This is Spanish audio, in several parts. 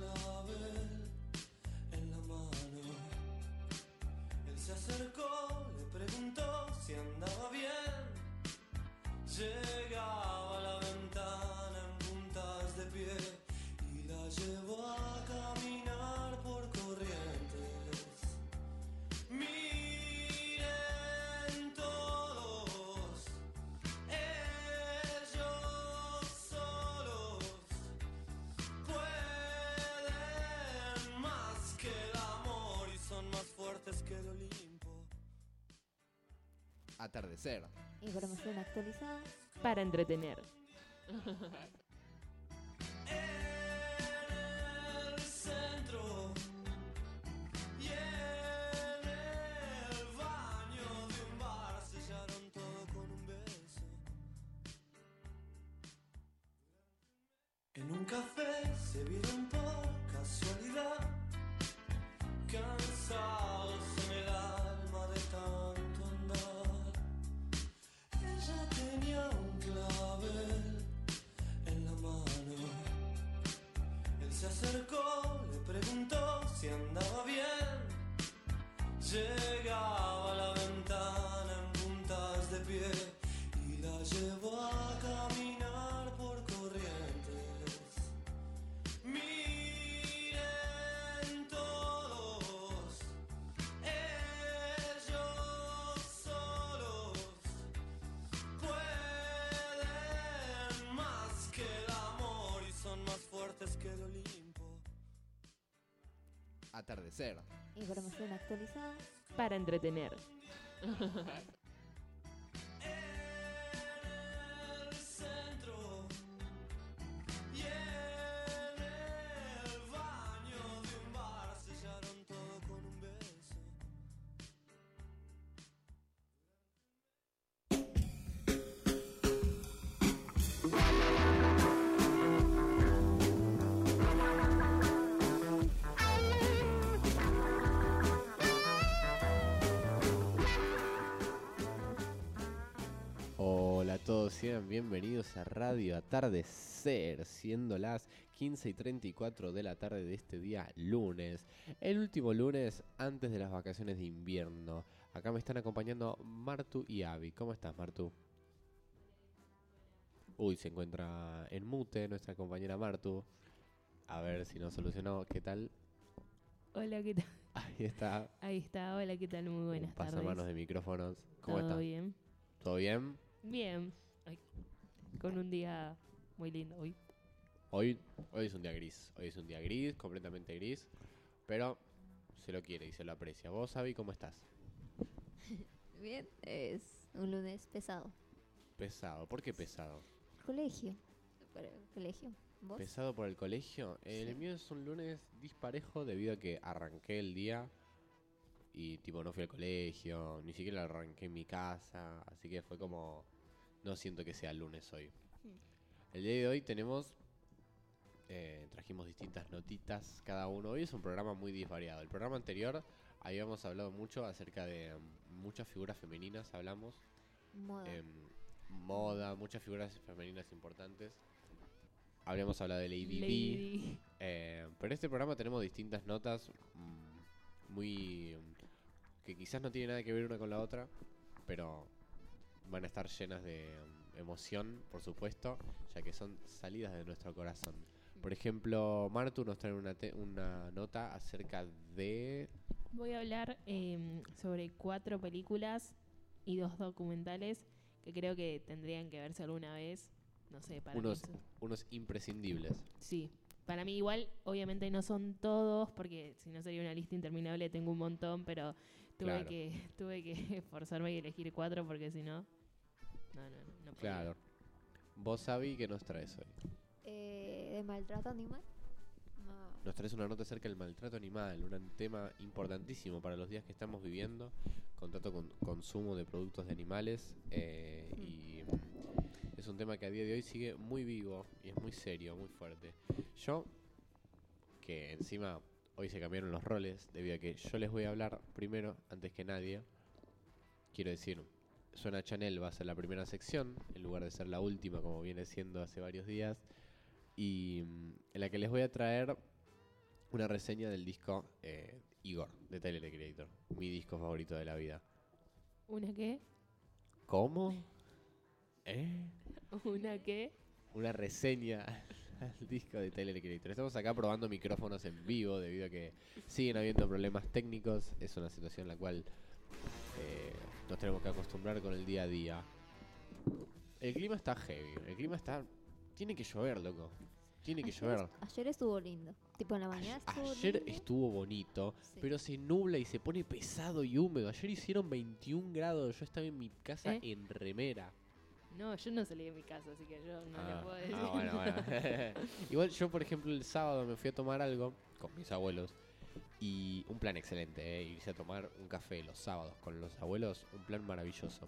clavel en la mano. Él se acercó, le preguntó si andaba bien. Llegaba a la ventana en puntas de pie y la llevó a caminar por Corrientes. Miren todos, ellos solos pueden más que el amor y son más fuertes que el Olimpo. Atardecer. Información actualizada. Para entretener. En el centro y en el baño de un bar sellaron todo con un beso. En un café se vieron por casualidad, cansados en el alma de tanto andar. Ella tenía un clavel en la mano. Él se acercó, le preguntó si andaba bien. Llegaba a la ventana en puntas de pie y la llevó a caminar por Corrientes. Miren todos, ellos solos pueden más que el amor y son más fuertes que el Olimpo. Atardecer. Información actualizada. Para entretener. En el centro y en el baño de un bar sellaron todo con un beso. Hola a todos, sean bienvenidos a Radio Atardecer, siendo las 15:34 de la tarde de este día lunes, el último lunes antes de las vacaciones de invierno. Acá me están acompañando Martu y Avi. ¿Cómo estás, Martu? Uy, se encuentra en mute nuestra compañera Martu. A ver si nos solucionó. ¿Qué tal? Hola, ¿qué tal? Ahí está. Ahí está, hola, ¿qué tal? Muy buenas tardes. Pasamanos de micrófonos. ¿Cómo ¿Todo estás? bien? ¿Todo bien? Bien. Ay, con un día muy lindo hoy. Hoy es un día gris. Hoy es un día gris, completamente gris. Pero se lo quiere y se lo aprecia. ¿Vos, Avi, cómo estás? Bien, es un lunes pesado. Pesado. ¿Por qué pesado? Colegio. Colegio. ¿Vos? ¿Pesado por el colegio? El Sí. mío es un lunes disparejo debido a que arranqué el día y tipo no fui al colegio, ni siquiera lo arranqué en mi casa, así que fue como... No siento que sea lunes hoy. El día de hoy tenemos... trajimos distintas notitas cada uno. Hoy es un programa muy disvariado. El programa anterior habíamos hablado mucho acerca de muchas figuras femeninas, hablamos. Moda. Moda, muchas figuras femeninas importantes. Habíamos hablado de Lady Lady. D. Pero en este programa tenemos distintas notas muy... que quizás no tienen nada que ver una con la otra, pero van a estar llenas de emoción, por supuesto, ya que son salidas de nuestro corazón. Por ejemplo, Martu nos trae una nota acerca de... Voy a hablar sobre 4 películas y 2 documentales que creo que tendrían que verse alguna vez. No sé, para mí. unos imprescindibles. Sí, para mí igual, obviamente no son todos, porque si no sería una lista interminable, tengo un montón, pero tuve Claro. que esforzarme y elegir 4 porque si no, no podía. Claro. Vos, Sabi, ¿qué nos traes hoy? De maltrato animal. No. Nos traes una nota acerca del maltrato animal, un tema importantísimo para los días que estamos viviendo, contrato con consumo de productos de animales, y es un tema que a día de hoy sigue muy vivo y es muy serio, muy fuerte. Yo, que encima hoy se cambiaron los roles, debido a que yo les voy a hablar primero, antes que nadie, quiero decir, Suena Chanel va a ser la primera sección, en lugar de ser la última, como viene siendo hace varios días, y en la que les voy a traer una reseña del disco Igor, de Tyler, the Creator. Mi disco favorito de la vida. ¿Una qué? ¿Cómo? ¿Eh? ¿Una qué? Una reseña al disco de Tyler, the Creator. Estamos acá probando micrófonos en vivo debido a que siguen habiendo problemas técnicos. Es una situación en la cual nos tenemos que acostumbrar con el día a día. El clima está heavy. El clima está... Tiene que llover, loco. Tiene que llover. Ayer estuvo lindo. Tipo en la mañana estuvo Ayer lindo. estuvo bonito, Sí. pero se nubla y se pone pesado y húmedo. Ayer hicieron 21 grados. Yo estaba en mi casa en remera. No, yo no salí de mi casa, así que yo no le puedo decir. Bueno. Igual yo, por ejemplo, el sábado me fui a tomar algo con mis abuelos. Y un plan excelente, irse a tomar un café los sábados con los abuelos. Un plan maravilloso.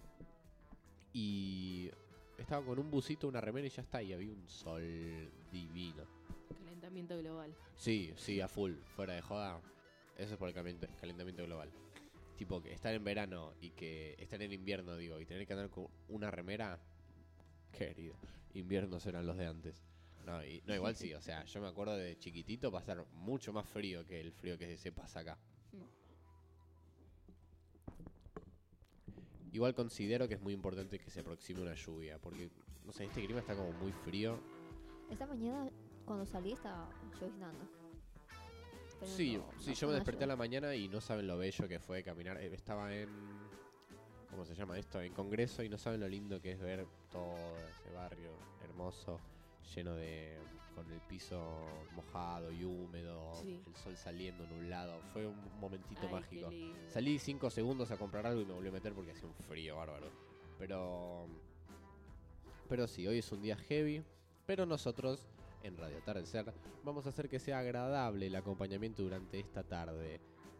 Y estaba con un busito, una remera y ya está. Y había un sol divino. Calentamiento global. Sí, a full, fuera de joda. Eso es por el calentamiento global. Tipo, que estar en verano y que estar en invierno, digo, y tener que andar con una remera. Querido, inviernos eran los de antes. No, igual sí, o sea, yo me acuerdo de chiquitito pasar mucho más frío que el frío que se pasa acá. Igual considero que es muy importante que se aproxime una lluvia, porque, no sé, este clima está como muy frío. Esta mañana cuando salí estaba lloviznando. Pero Sí, no yo me una desperté a la lluvia. mañana y no saben lo bello que fue caminar. Estaba en... ¿Cómo se llama esto? En Congreso, y no saben lo lindo que es ver todo ese barrio hermoso, lleno de... con el piso mojado y húmedo, Sí. el sol saliendo nublado. Fue un momentito Ay, qué mágico. lindo. Salí 5 segundos a comprar algo y me volví a meter porque hacía un frío bárbaro. Pero sí, hoy es un día heavy. Pero nosotros, en Radio Atardecer, vamos a hacer que sea agradable el acompañamiento durante esta tarde.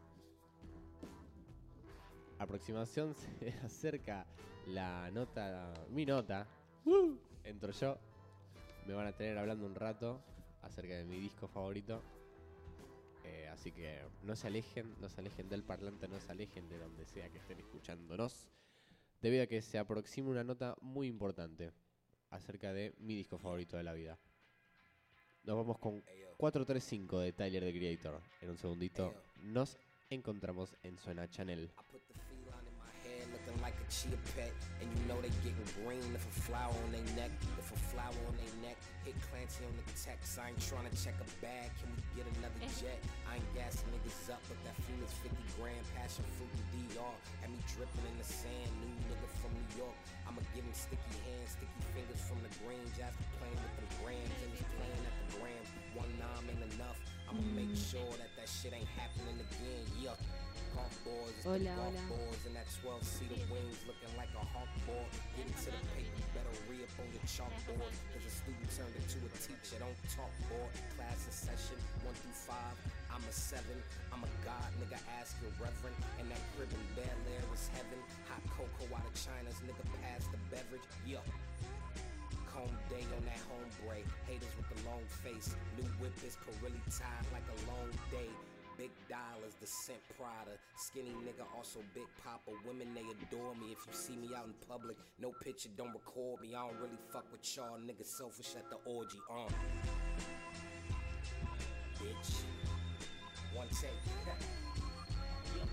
Aproximación se acerca la nota, mi nota. Entro yo. Me van a tener hablando un rato acerca de mi disco favorito. Así que no se alejen del parlante, no se alejen de donde sea que estén escuchándonos. Debido a que se aproxima una nota muy importante acerca de mi disco favorito de la vida. Nos vamos con 435 de Tyler, the Creator. En un segundito nos encontramos en Suena Channel. I put the feline in my hair looking like a chia pet. And you know they getting green if a flower on their neck. If a flower on their neck, hit Clancy on the text. I ain't trying to check a bag, can we get another jet? I ain't gassing niggas up, but that Phoenix 50 grand passion fruit and DR. Had me dripping in the sand, new nigga from New York. I'ma give him sticky hands, sticky fingers from the green. Jasper playing with them grams, and he's playing at the gram. 1-9 ain't enough, I'ma make sure that shit ain't happening again, yeah. Golf boys, it's the Hola, golf hola. boys, and that 12-seater wings looking like a hawk ball. Get into the paper, better re-up on your chalkboard. Cause a student turned into a teacher, don't talk board. Class in session, 1 through 5, I'm a 7. I'm a god, nigga, ask your reverend. And that crib in Bel Air is heaven. Hot cocoa out of China's, nigga, pass the beverage, yeah. Comb day on that hombre. Haters with the long face. New whip is really tied like a long day. Big dollars, the scent Prada. Skinny nigga, also Big Papa. Women, they adore me. If you see me out in public, no picture, don't record me. I don't really fuck with y'all niggas selfish at the orgy. Bitch. One take. Yeah.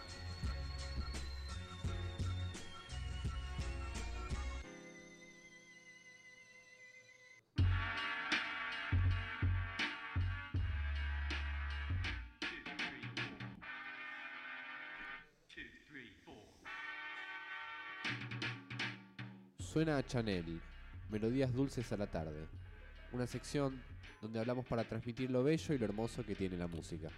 Suena a Chanel, melodías dulces a la tarde. Una sección donde hablamos para transmitir lo bello y lo hermoso que tiene la música.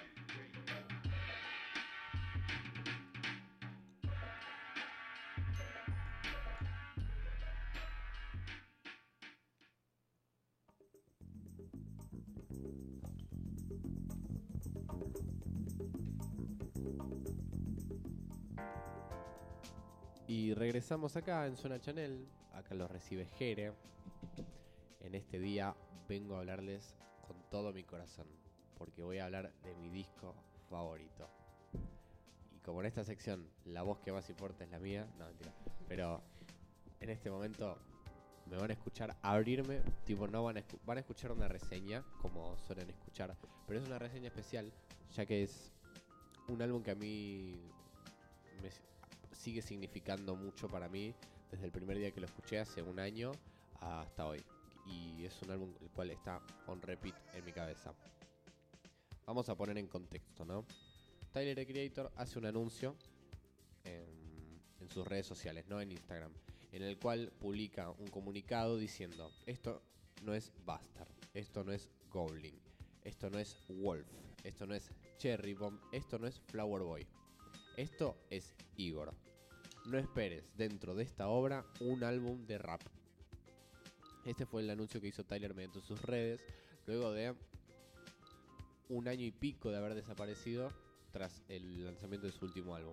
Y regresamos acá en Zona Chanel. Acá los recibe Jere. En este día vengo a hablarles con todo mi corazón, porque voy a hablar de mi disco favorito. Y como en esta sección la voz que más importa es la mía, no mentira, pero en este momento me van a escuchar abrirme, tipo no van a escuchar una reseña como suelen escuchar, pero es una reseña especial, ya que es un álbum que a mí me sigue significando mucho para mí desde el primer día que lo escuché hace un año hasta hoy. Y es un álbum el cual está on repeat en mi cabeza. Vamos a poner en contexto, ¿no? Tyler, the Creator, hace un anuncio en sus redes sociales, no en Instagram, en el cual publica un comunicado diciendo: esto no es Bastard, esto no es Goblin, esto no es Wolf, esto no es Cherry Bomb, esto no es Flower Boy, esto es Igor. No esperes dentro de esta obra un álbum de rap. Este fue el anuncio que hizo Tyler mediante sus redes, luego de un año y pico de haber desaparecido tras el lanzamiento de su último álbum.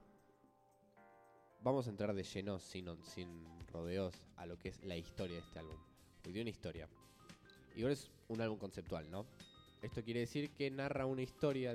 Vamos a entrar de lleno, sin rodeos, a lo que es la historia de este álbum. Porque tiene una historia. Igor es un álbum conceptual, ¿no? Esto quiere decir que narra una historia.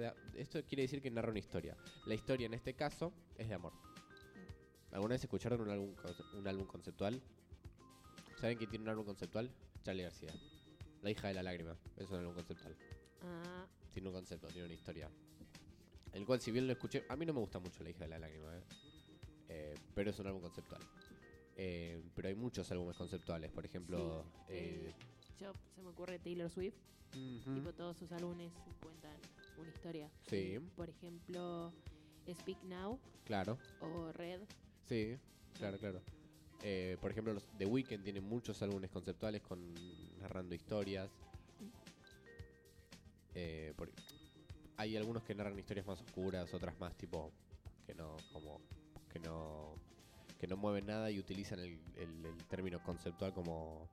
La historia en este caso es de amor. ¿Alguna vez escucharon un álbum conceptual? ¿Saben quién tiene un álbum conceptual? Charly García. La hija de la lágrima. Es un álbum conceptual. Ah, Tiene un concepto, tiene una historia. El cual, si bien lo escuché, a mí no me gusta mucho La hija de la lágrima, pero es un álbum conceptual. Pero hay muchos álbumes conceptuales, por ejemplo. se me ocurre Taylor Swift. Ujú. Tipo, todos sus álbumes cuentan una historia. Sí. Por ejemplo, Speak Now Claro, o Red. sí, claro. Por ejemplo, los The Weeknd tienen muchos álbumes conceptuales narrando historias. Hay algunos que narran historias más oscuras, otras más tipo que no mueven nada y utilizan el término conceptual como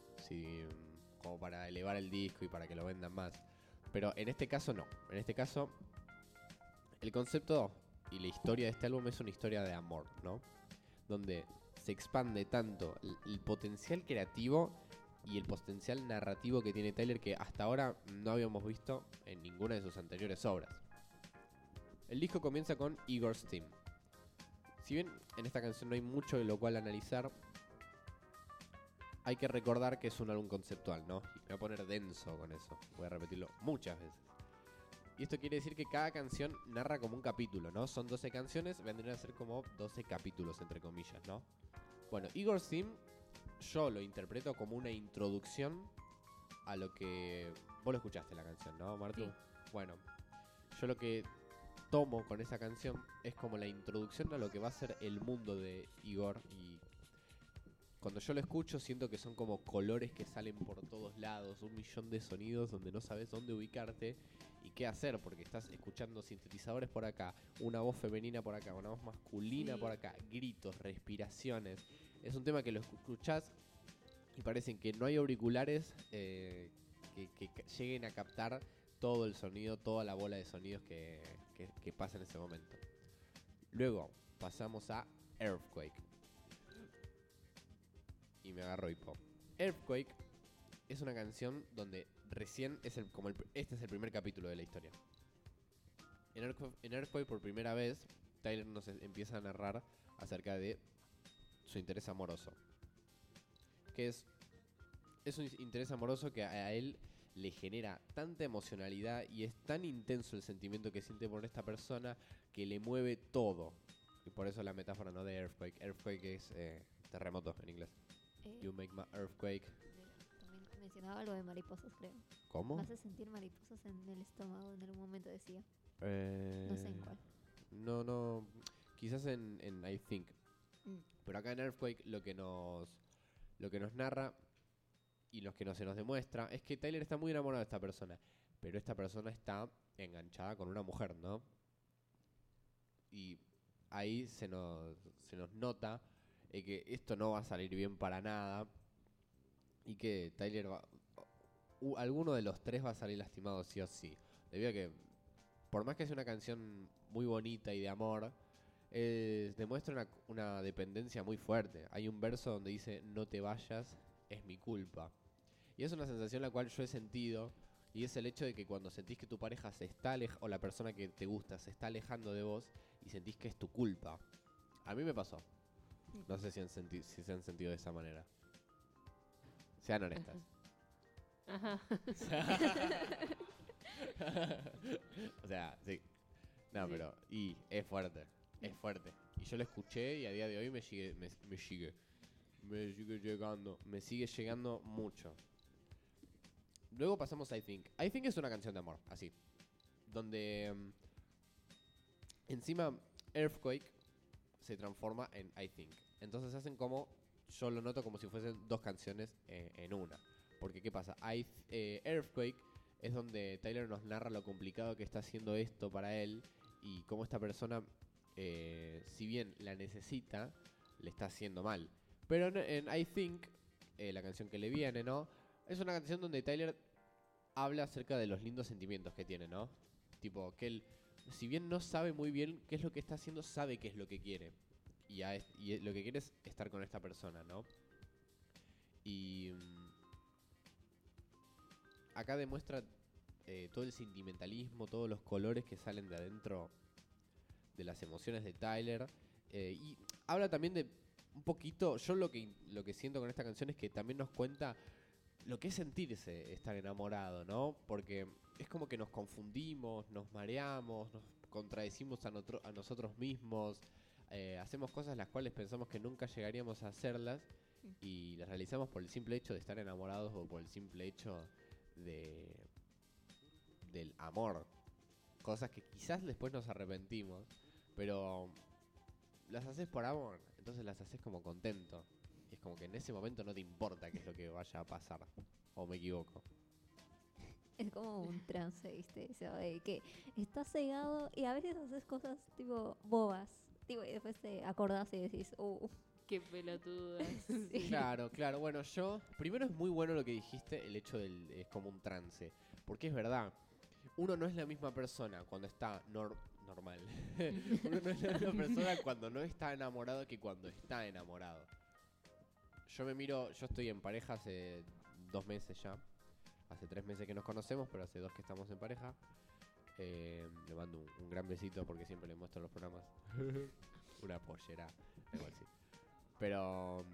para elevar el disco y para que lo vendan más. Pero en este caso no. En este caso el concepto y la historia de este álbum es una historia de amor, ¿no? Donde se expande tanto el potencial creativo y el potencial narrativo que tiene Tyler, que hasta ahora no habíamos visto en ninguna de sus anteriores obras. El disco comienza con Igor's Theme. Si bien en esta canción no hay mucho de lo cual analizar, hay que recordar que es un álbum conceptual, ¿no? Y me voy a poner denso con eso, voy a repetirlo muchas veces. Y esto quiere decir que cada canción narra como un capítulo, ¿no? Son 12 canciones, vendrían a ser como 12 capítulos, entre comillas, ¿no? Bueno, Igor's Theme yo lo interpreto como una introducción a lo que... Vos lo escuchaste la canción, ¿no, Martu? Sí. Bueno, yo lo que tomo con esa canción es como la introducción a lo que va a ser el mundo de Igor. Y cuando yo lo escucho siento que son como colores que salen por todos lados, un millón de sonidos donde no sabes dónde ubicarte y qué hacer, porque estás escuchando sintetizadores por acá, una voz femenina por acá, una voz masculina Sí. por acá, gritos, respiraciones. Es un tema que lo escuchás y parecen que no hay auriculares que lleguen a captar todo el sonido, toda la bola de sonidos que pasa en ese momento. Luego pasamos a Earthquake. Y me agarro hipo. Earthquake es una canción donde recién este es el primer capítulo de la historia. En Earthquake por primera vez Tyler nos empieza a narrar acerca de su interés amoroso. Que es un interés amoroso que a él le genera tanta emocionalidad y es tan intenso el sentimiento que siente por esta persona que le mueve todo. Y por eso la metáfora, ¿no?, de Earthquake. Earthquake es terremoto en inglés. You make my earthquake. También mencionaba lo de mariposas, creo. ¿Cómo? Me hace sentir mariposas en el estómago en algún momento, decía. Eh, No sé en cuál. No, quizás en I Think. Mm. Pero acá en Earthquake lo que nos narra y lo que se nos demuestra es que Tyler está muy enamorado de esta persona, pero esta persona está enganchada con una mujer, ¿no? Y ahí se nos nota que esto no va a salir bien para nada y que Tyler alguno de los tres va a salir lastimado sí o sí, debido a que por más que sea una canción muy bonita y de amor, demuestra una dependencia muy fuerte. Hay un verso donde dice: no te vayas, es mi culpa. Y es una sensación la cual yo he sentido, y es el hecho de que cuando sentís que tu pareja se está o la persona que te gusta se está alejando de vos y sentís que es tu culpa. A mí me pasó. No sé si se han sentido de esa manera. Sean honestas. Ajá. O sea, sí. No, Sí. pero. Y es fuerte. Es fuerte. Y yo lo escuché y a día de hoy me sigue llegando. Me sigue llegando mucho. Luego pasamos a I Think. I Think es una canción de amor, así. Donde encima Earthquake se transforma en I Think. Entonces hacen como, yo lo noto como si fuesen dos canciones en una. Porque ¿qué pasa? Earthquake es donde Tyler nos narra lo complicado que está haciendo esto para él y cómo esta persona, si bien la necesita, le está haciendo mal. Pero en I Think, la canción que le viene, ¿no? Es una canción donde Tyler habla acerca de los lindos sentimientos que tiene, ¿no? Tipo, que él, si bien no sabe muy bien qué es lo que está haciendo, sabe qué es lo que quiere. Y lo que quiere es estar con esta persona, ¿no? Y acá demuestra todo el sentimentalismo, todos los colores que salen de adentro de las emociones de Tyler. Y habla también de un poquito, yo lo que siento con esta canción es que también nos cuenta lo que es sentirse estar enamorado, ¿no? Porque es como que nos confundimos, nos mareamos, nos contradecimos a nosotros mismos, hacemos cosas las cuales pensamos que nunca llegaríamos a hacerlas y las realizamos por el simple hecho de estar enamorados o por el simple hecho del amor. Cosas que quizás después nos arrepentimos, pero las haces por amor, entonces las haces como contento. Y es como que en ese momento no te importa qué es lo que vaya a pasar. ¿O me equivoco? Es como un trance, ¿viste? O sea, de que estás cegado y a veces haces cosas tipo bobas. Tipo, y después te acordás y decís, Qué pelotudas. sí. Claro, claro. Bueno, primero es muy bueno lo que dijiste, el hecho es como un trance. Porque es verdad, uno no es la misma persona cuando está normal. Uno no es la misma persona cuando no está enamorado que cuando está enamorado. Yo estoy en pareja hace 2 meses ya. Hace 3 meses que nos conocemos, pero hace 2 que estamos en pareja. Le mando un gran besito porque siempre le muestro los programas. Una pollera, igual sí. Pero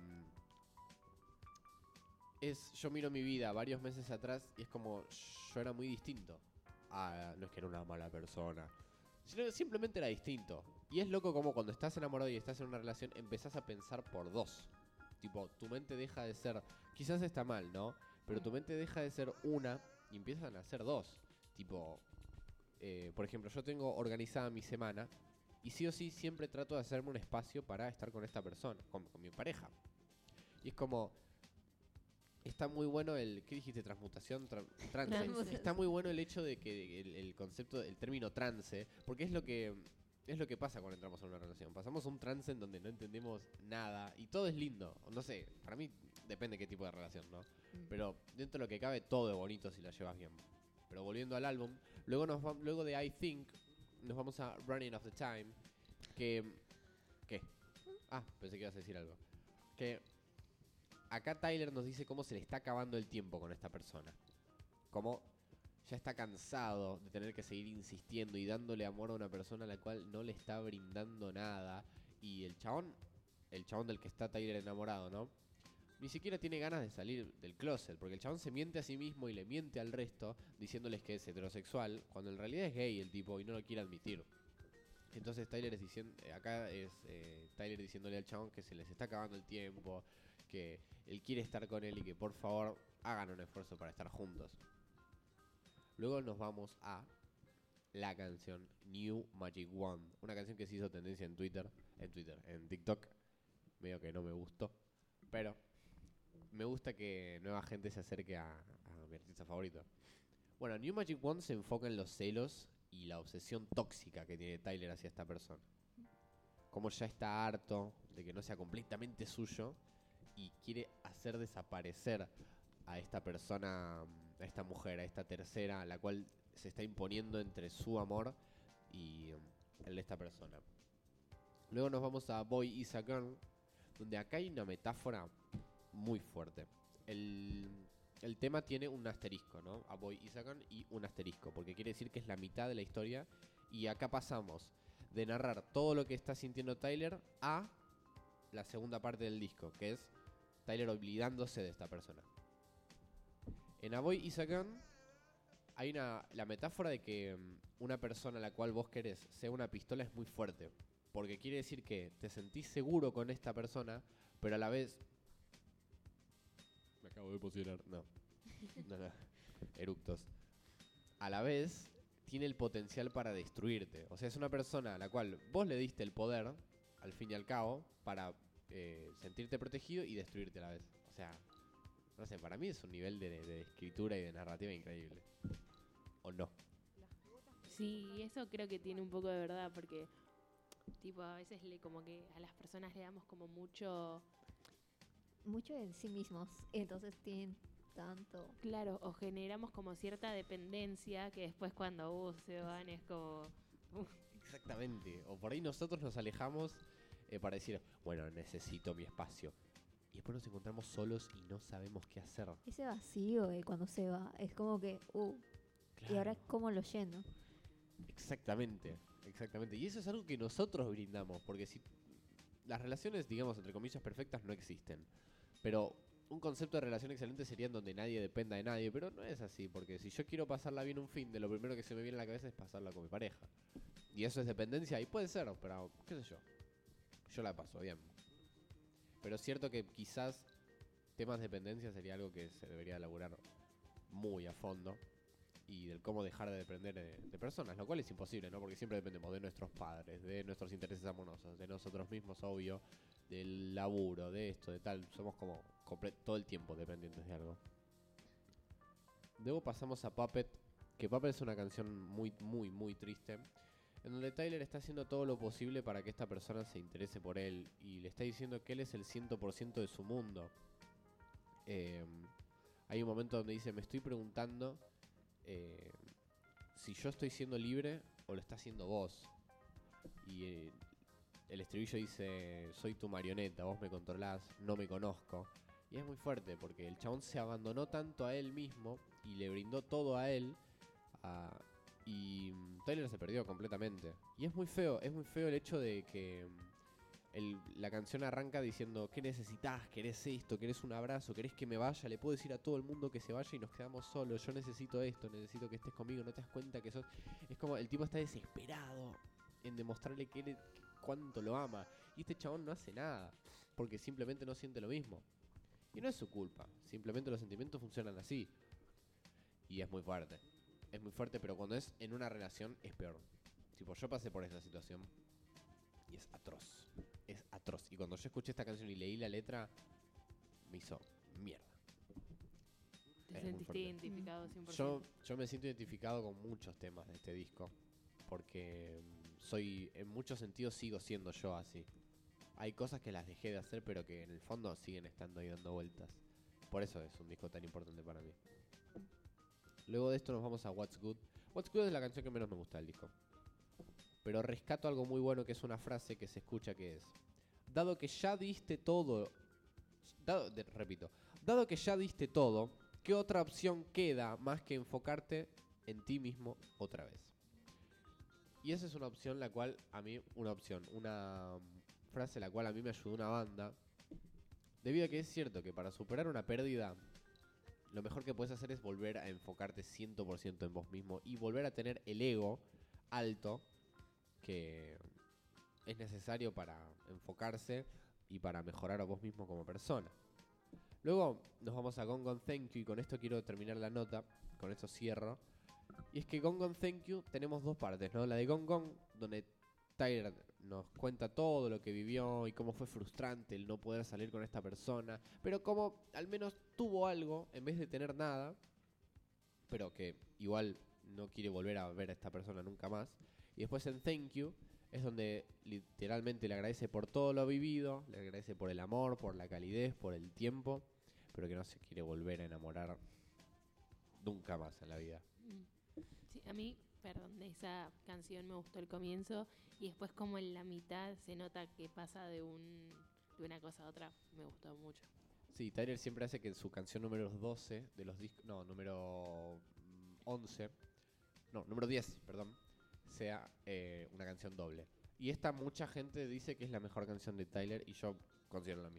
yo miro mi vida varios meses atrás y es como yo era muy distinto. No es que era una mala persona, sino simplemente era distinto. Y es loco como cuando estás enamorado y estás en una relación empezás a pensar por dos. Tipo, tu mente deja de ser, quizás está mal, ¿no? Pero tu mente deja de ser una y empiezan a ser dos. Tipo, por ejemplo, yo tengo organizada mi semana y sí o sí siempre trato de hacerme un espacio para estar con esta persona, con mi pareja. Y es como, está muy bueno ¿qué dijiste? Transmutación, trance. Transmutación. Está muy bueno el hecho de que el concepto, el término trance, porque es lo que pasa cuando entramos en una relación. Pasamos un trance en donde no entendemos nada y todo es lindo. No sé, para mí depende qué tipo de relación, ¿no? Pero dentro de lo que cabe todo es bonito si la llevas bien. Pero volviendo al álbum, luego de I Think nos vamos a Running of the Time, ¿qué? Pensé que ibas a decir algo. Que acá Tyler nos dice cómo se le está acabando el tiempo con esta persona. Cómo ya está cansado de tener que seguir insistiendo y dándole amor a una persona a la cual no le está brindando nada. Y el chabón del que está Tyler enamorado, ¿no? Ni siquiera tiene ganas de salir del closet, porque el chabón se miente a sí mismo y le miente al resto diciéndoles que es heterosexual, cuando en realidad es gay el tipo y no lo quiere admitir. Entonces Tyler Tyler diciéndole al chabón que se les está acabando el tiempo, que él quiere estar con él y que por favor hagan un esfuerzo para estar juntos. Luego nos vamos a la canción New Magic Wand, una canción que se hizo tendencia en TikTok, medio que no me gustó, pero me gusta que nueva gente se acerque a mi artista favorito. Bueno, New Magic Wand se enfoca en los celos y la obsesión tóxica que tiene Tyler hacia esta persona. Como ya está harto de que no sea completamente suyo y quiere hacer desaparecer a esta persona, a esta mujer, a esta tercera, a la cual se está imponiendo entre su amor y el de esta persona. Luego nos vamos a Boy Is a Girl, donde acá hay una metáfora muy fuerte. El tema tiene un asterisco, ¿no? A Boy Is a Girl y un asterisco, porque quiere decir que es la mitad de la historia. Y acá pasamos de narrar todo lo que está sintiendo Tyler a la segunda parte del disco, que es Tyler olvidándose de esta persona. En A Boy Is a Gun hay la metáfora de que una persona a la cual vos querés sea una pistola es muy fuerte. Porque quiere decir que te sentís seguro con esta persona, pero a la vez... Me acabo de posicionar. No. No. Eructos. A la vez tiene el potencial para destruirte. O sea, es una persona a la cual vos le diste el poder, al fin y al cabo, para sentirte protegido y destruirte a la vez. O sea, no sé, para mí es un nivel de escritura y de narrativa increíble. ¿O no? Sí, eso creo que tiene un poco de verdad, porque tipo a veces como que a las personas le damos como mucho, Mucho en sí mismos. Entonces tienen tanto. claro, o generamos como cierta dependencia que después cuando se van es como Exactamente. O por ahí nosotros nos alejamos para decir, bueno, necesito mi espacio. Y después nos encontramos solos y no sabemos qué hacer. Ese vacío de cuando se va. Es como que, y ahora Claro. cómo lo lleno. Exactamente, exactamente. Y eso es algo que nosotros brindamos, porque si las relaciones, digamos, entre comillas, perfectas no existen. Pero un concepto de relación excelente sería en donde nadie dependa de nadie, pero no es así, porque si yo quiero pasarla bien un fin, de lo primero que se me viene a la cabeza es pasarla con mi pareja. Y eso es dependencia, y puede ser, pero qué sé yo la paso bien. Pero es cierto que quizás temas de dependencia sería algo que se debería elaborar muy a fondo. Y del cómo dejar de depender de personas, lo cual es imposible, ¿no? Porque siempre dependemos de nuestros padres, de nuestros intereses amorosos, de nosotros mismos, obvio, del laburo, de esto, de tal. Somos como todo el tiempo dependientes de algo. Luego pasamos a Puppet, que Puppet es una canción muy, muy, muy triste, en donde Tyler está haciendo todo lo posible para que esta persona se interese por él y le está diciendo que él es el 100% de su mundo. Hay un momento donde dice, me estoy preguntando si yo estoy siendo libre o lo está haciendo vos. Y el estribillo dice, soy tu marioneta, vos me controlás, no me conozco. Y es muy fuerte porque el chabón se abandonó tanto a él mismo y le brindó todo a él. Y Tyler se perdió completamente. Y es muy feo el hecho de que la canción arranca diciendo, ¿qué necesitas? ¿Querés esto? ¿Querés un abrazo? ¿Querés que me vaya? Le puedo decir a todo el mundo que se vaya y nos quedamos solos. Yo necesito esto, necesito que estés conmigo. ¿No te das cuenta que sos...? Es como el tipo está desesperado en demostrarle cuánto lo ama. Y este chabón no hace nada, porque simplemente no siente lo mismo. Y no es su culpa, simplemente los sentimientos funcionan así. Y es muy fuerte. Es muy fuerte, pero cuando es en una relación es peor. Tipo, yo pasé por esa situación y es atroz. Es atroz. Y cuando yo escuché esta canción y leí la letra, me hizo mierda. te Es muy sentiste fuerte. identificado 100%. Yo me siento identificado con muchos temas de este disco. Porque soy, en muchos sentidos sigo siendo yo así. Hay cosas que las dejé de hacer, pero que en el fondo siguen estando ahí dando vueltas. Por eso es un disco tan importante para mí. Luego de esto nos vamos a What's Good. What's Good es la canción que menos me gusta del disco. Pero rescato algo muy bueno que es una frase que se escucha que es: dado que ya diste todo, repito, dado que ya diste todo, ¿qué otra opción queda más que enfocarte en ti mismo otra vez? Y esa es una opción la cual a mí, una frase la cual a mí me ayudó una banda, debido a que es cierto que para superar una pérdida, lo mejor que puedes hacer es volver a enfocarte 100% en vos mismo y volver a tener el ego alto que es necesario para enfocarse y para mejorar a vos mismo como persona. Luego nos vamos a Gone Gone Thank You y con esto quiero terminar la nota, con esto cierro. Y es que Gone Gone Thank You tenemos dos partes, ¿no? La de Gone Gone, donde Tyler nos cuenta todo lo que vivió y cómo fue frustrante el no poder salir con esta persona, pero como al menos tuvo algo en vez de tener nada, pero que igual no quiere volver a ver a esta persona nunca más. Y después en Thank You es donde literalmente le agradece por todo lo vivido, le agradece por el amor, por la calidez, por el tiempo, pero que no se quiere volver a enamorar nunca más en la vida. Sí, a mí, perdón, de esa canción me gustó el comienzo y después como en la mitad se nota que pasa de una cosa a otra, me gustó mucho. Sí, Tyler siempre hace que en su canción número 12 de los discos, no, número 11, no, número 10, perdón, sea una canción doble. Y esta mucha gente dice que es la mejor canción de Tyler y yo considero lo mismo.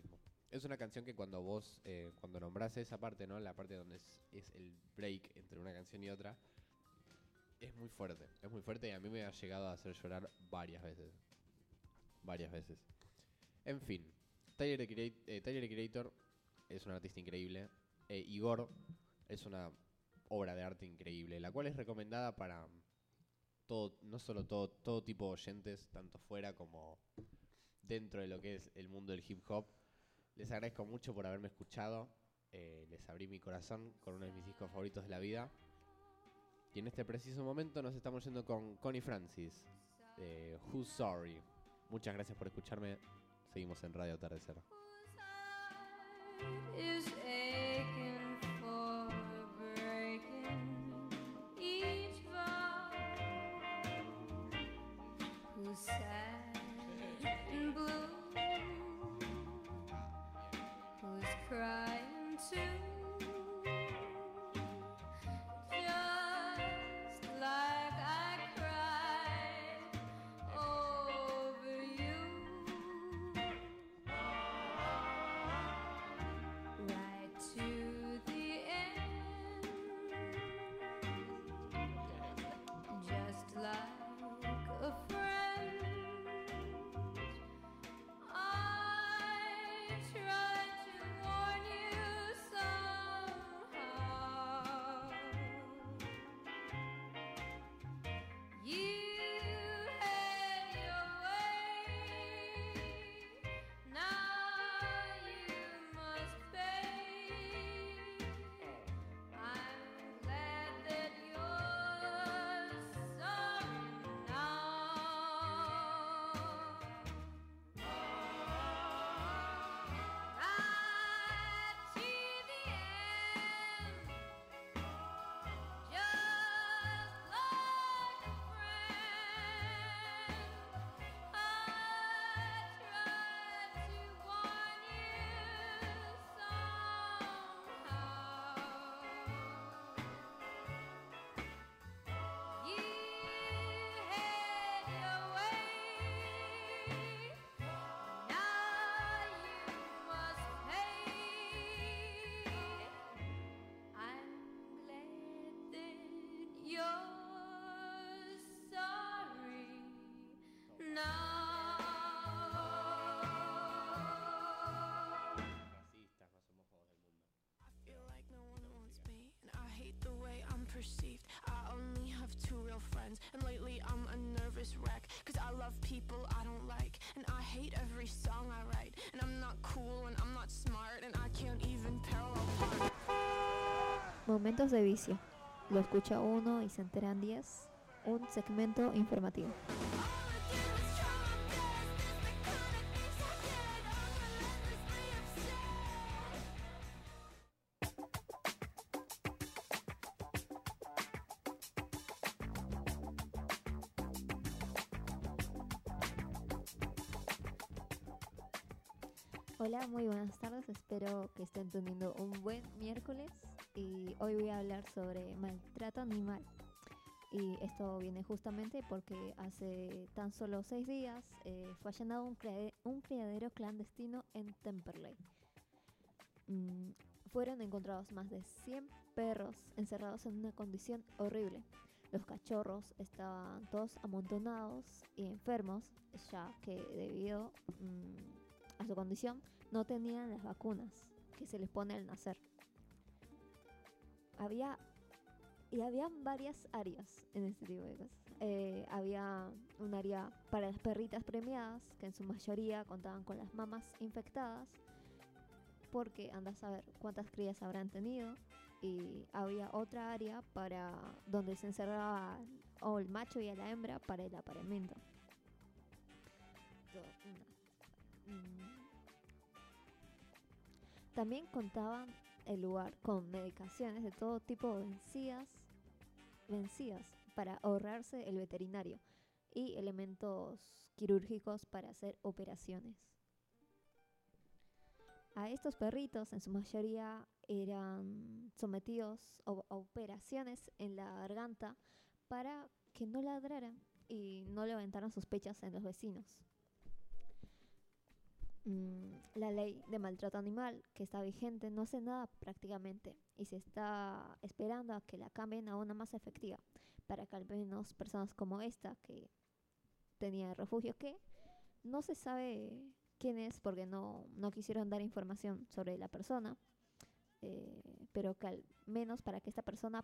es una canción que cuando vos, cuando nombrás esa parte, ¿no? La parte donde es el break entre una canción y otra, es muy fuerte. Es muy fuerte y a mí me ha llegado a hacer llorar varias veces. Varias veces. En fin, Tyler, The Creator es un artista increíble. Igor es una obra de arte increíble, la cual es recomendada para todo, no solo todo tipo de oyentes, tanto fuera como dentro de lo que es el mundo del hip hop. Les agradezco mucho por haberme escuchado. Les abrí mi corazón con uno de mis discos favoritos de la vida. Y en este preciso momento nos estamos yendo con Connie Francis, Who's Sorry. Muchas gracias por escucharme. Seguimos en Radio Atardecer. Is aching for breaking each vow. Who's sad and blue? Who's crying too? Just like I cried over you. Right to the end, just like a friend. I tried to warn you somehow. You had your way, now you must pay. I'm glad that you're sorry now. Right to the end, just like a friend. I tried to warn you somehow. You had your way, now you must pay. I'm glad that you're sorry now. Racistas, más homófobos del mundo. I feel like no one wants me, and I hate the way I'm perceived. I only have two real friends, and lately I'm a nervous wreck. Cause I love people I don't like, and I hate every song I write. And I'm not cool, and I'm not smart, and I can't even parallel park. Momentos de vicio. Lo escucha uno y se enteran 10. Un segmento informativo. All I did was try my best, it's the kind of things I get. I'm relentlessly upset. Hola, muy buenas tardes. Espero que estén teniendo un buen miércoles. Y hoy voy a hablar sobre maltrato animal. Y esto viene justamente porque hace tan solo 6 días fue allanado un criadero clandestino en Temperley. Fueron encontrados más de 100 perros encerrados en una condición horrible. Los cachorros estaban todos amontonados y enfermos, ya que debido a su condición no tenían las vacunas que se les pone al nacer. Habían varias áreas en este tipo de cosas. Había un área para las perritas premiadas, que en su mayoría contaban con las mamas infectadas, porque anda a saber cuántas crías habrán tenido. Y había otra área para donde se encerraba o el macho y a la hembra para el apareamiento. También contaban el lugar con medicaciones de todo tipo vencidas para ahorrarse el veterinario y elementos quirúrgicos para hacer operaciones. A estos perritos en su mayoría eran sometidos a operaciones en la garganta para que no ladraran y no levantaran sospechas en los vecinos. la ley de maltrato animal que está vigente no hace nada prácticamente y se está esperando a que la cambien a una más efectiva para que al menos personas como esta que tenía refugio, que no se sabe quién es porque no quisieron dar información sobre la persona, pero que al menos para que esta persona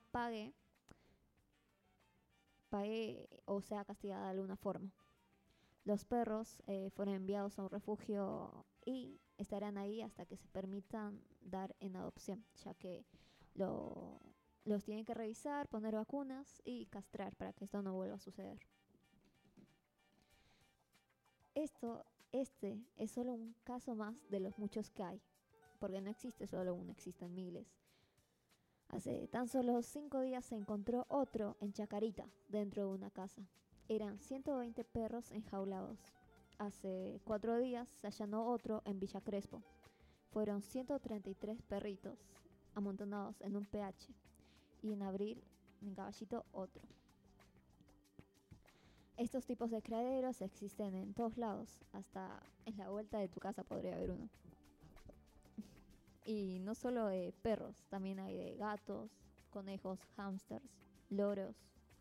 pague o sea castigada de alguna forma. Los perros fueron enviados a un refugio y estarán ahí hasta que se permitan dar en adopción, ya que los tienen que revisar, poner vacunas y castrar para que esto no vuelva a suceder. Este es solo un caso más de los muchos que hay, porque no existe solo uno, existen miles. Hace tan solo 5 días se encontró otro en Chacarita, dentro de una casa. Eran 120 perros enjaulados. Hace 4 días se allanó otro en Villa Crespo. Fueron 133 perritos amontonados en un PH. Y en abril, en Caballito, otro. Estos tipos de criaderos existen en todos lados. Hasta en la vuelta de tu casa podría haber uno. Y no solo de perros, también hay de gatos, conejos, hámsters, loros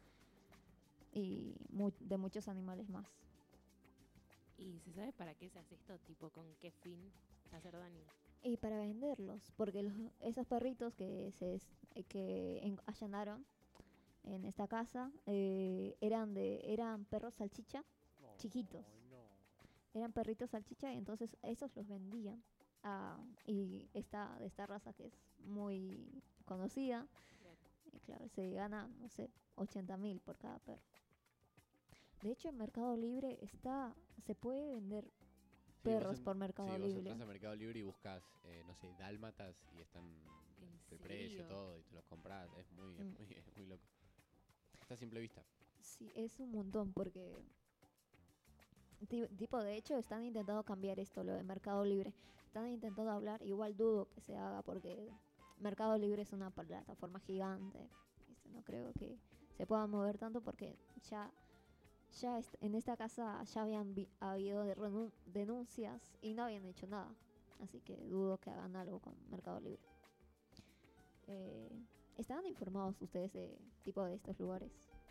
y de muchos animales más. ¿Y se sabe para qué se hace esto? Tipo, ¿con qué fin hacer daño? Y para venderlos, porque esos perritos que allanaron en esta casa eran perros salchicha chiquitos. Eran perritos salchicha y entonces esos los vendían. Y de esta raza que es muy conocida, y claro, se gana, no sé, 80.000 por cada perro. De hecho, en Mercado Libre se puede vender perros por Mercado Libre. Vos entras a Mercado Libre y buscas, no sé, dálmatas y están el precio, todo, y te los compras. Es muy loco. Está a simple vista. Sí, es un montón porque de hecho están intentando cambiar esto, lo de Mercado Libre. Están intentando hablar, igual dudo que se haga porque Mercado Libre es una plataforma gigante. No creo que se pueda mover tanto porque ya en esta casa ya habían habido denuncias y no habían hecho nada. Así que dudo que hagan algo con Mercado Libre. ¿Estaban informados ustedes de estos lugares?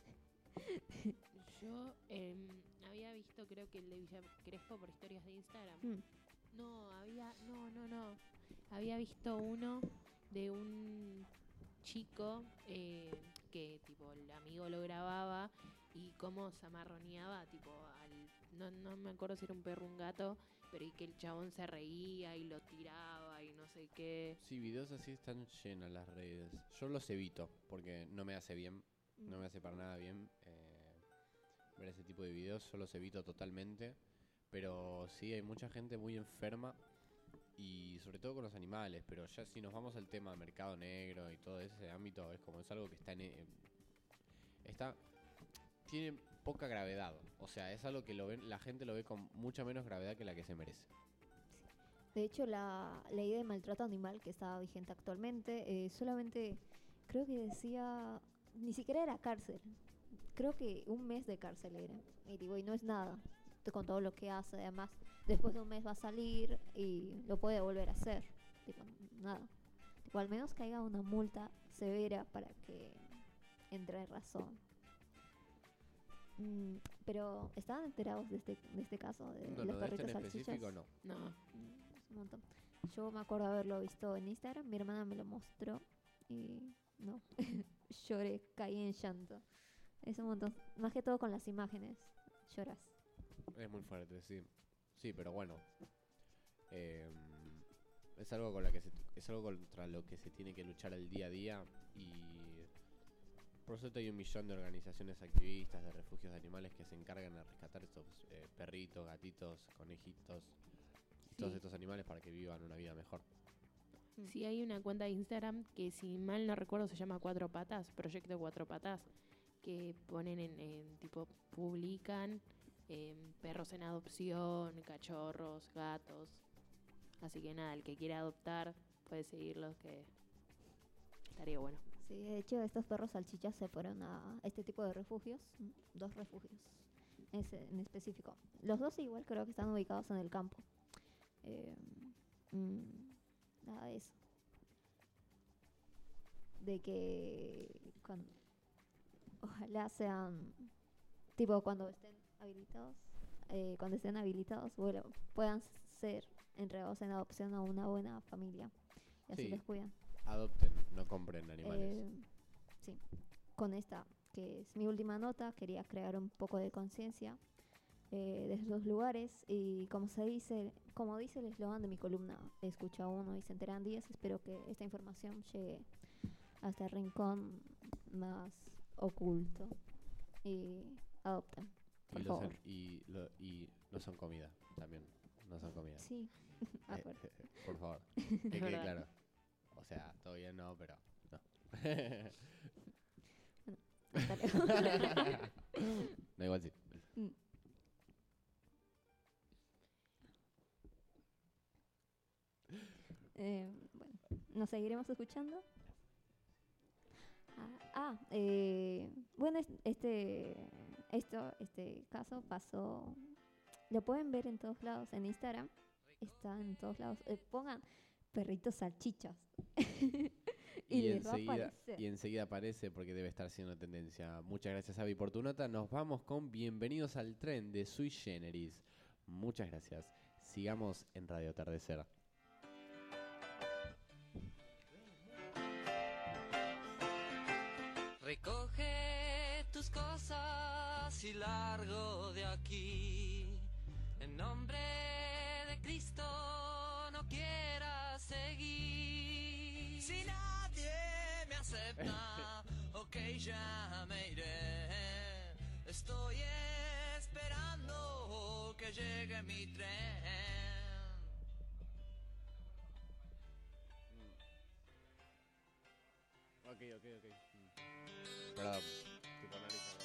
Yo había visto, creo que el de Villa Crespo por historias de Instagram. No. Había visto uno de un chico que tipo el amigo lo grababa y cómo se amarroneaba tipo no me acuerdo si era un perro o un gato, pero y que el chabón se reía y lo tiraba y no sé qué. Sí, videos así están llenas las redes. Yo los evito porque no me hace bien, no me hace para nada bien ver ese tipo de videos. Yo los evito totalmente, pero sí hay mucha gente muy enferma y sobre todo con los animales. Pero ya si nos vamos al tema mercado negro y todo ese ámbito, es como es algo que tiene poca gravedad. O sea, es algo que la gente lo ve con mucha menos gravedad que la que se merece. De hecho, la ley de maltrato animal que está vigente actualmente, solamente creo que decía, ni siquiera era cárcel. Creo que 1 mes de cárcel era. Y no es nada con todo lo que hace. Además, después de 1 mes va a salir y lo puede volver a hacer. Nada. Al menos que haya una multa severa para que entre en razón. Pero ¿estaban enterados de este caso de los perritos en salchichas? específico no. Es un montón. Yo me acuerdo haberlo visto en Instagram, mi hermana me lo mostró y no, lloré, caí en llanto. Es un montón, más que todo con las imágenes, lloras. Es muy fuerte, sí. Sí, pero bueno. Es algo contra lo que se tiene que luchar el día a día y por suerte hay 1 millón de organizaciones activistas de refugios de animales que se encargan de rescatar estos perritos, gatitos, conejitos y todos estos animales para que vivan una vida mejor. Sí, hay una cuenta de Instagram que si mal no recuerdo se llama 4 Patas, Proyecto 4 Patas, que ponen publican perros en adopción, cachorros, gatos. Así que nada, el que quiera adoptar puede seguirlos, que estaría bueno. Sí, de hecho estos perros salchichas se fueron a este tipo de refugios, 2 refugios en específico. Los 2 igual creo que están ubicados en el campo. eh, mm, nada de eso. De que ojalá sean, tipo, cuando estén habilitados, bueno, puedan ser entregados en adopción a una buena familia. Y así Sí. los cuidan. Adopten, no compren animales. Sí, con esta, que es mi última nota, quería crear un poco de conciencia de esos lugares y como dice el eslogan de mi columna, escucha uno y se enteran 10, espero que esta información llegue hasta el rincón más oculto y adopten, Y, por los favor. an- y no son comida, también. No son comida. Sí, acuerdo. Por favor. Que quede verdad. claro. O sea, todavía no, pero no. Hasta luego. No, igual sí. Mm. Bueno, nos seguiremos escuchando. Bueno, este caso pasó. Lo pueden ver en todos lados, en Instagram. Está en todos lados. Pongan perritos salchichas. y les va a aparecer. Y enseguida aparece porque debe estar siendo tendencia. Muchas gracias, Avi, por tu nota. Nos vamos con Bienvenidos al Tren de Sui Generis. Muchas gracias. Sigamos en Radio Atardecer. Recoge tus cosas y largo de aquí. En nombre de Cristo no quieras seguir. Si nadie me acepta, ok, ya me iré. Estoy esperando que llegue mi tren. Ok. Perdón, tipo analiza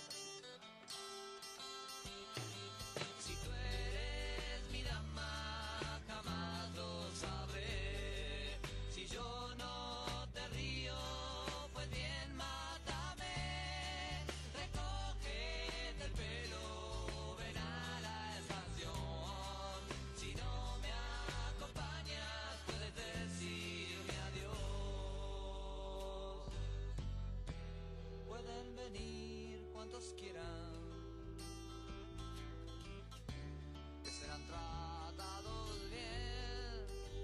Si tú eres mi dama, jamás lo sabré. Si yo no te río, pues bien, mátame. Recógete el pelo, ven a la estación. Si no me acompañas, puedes decirme adiós. Pueden venir cuantos quieran, que serán tratados bien.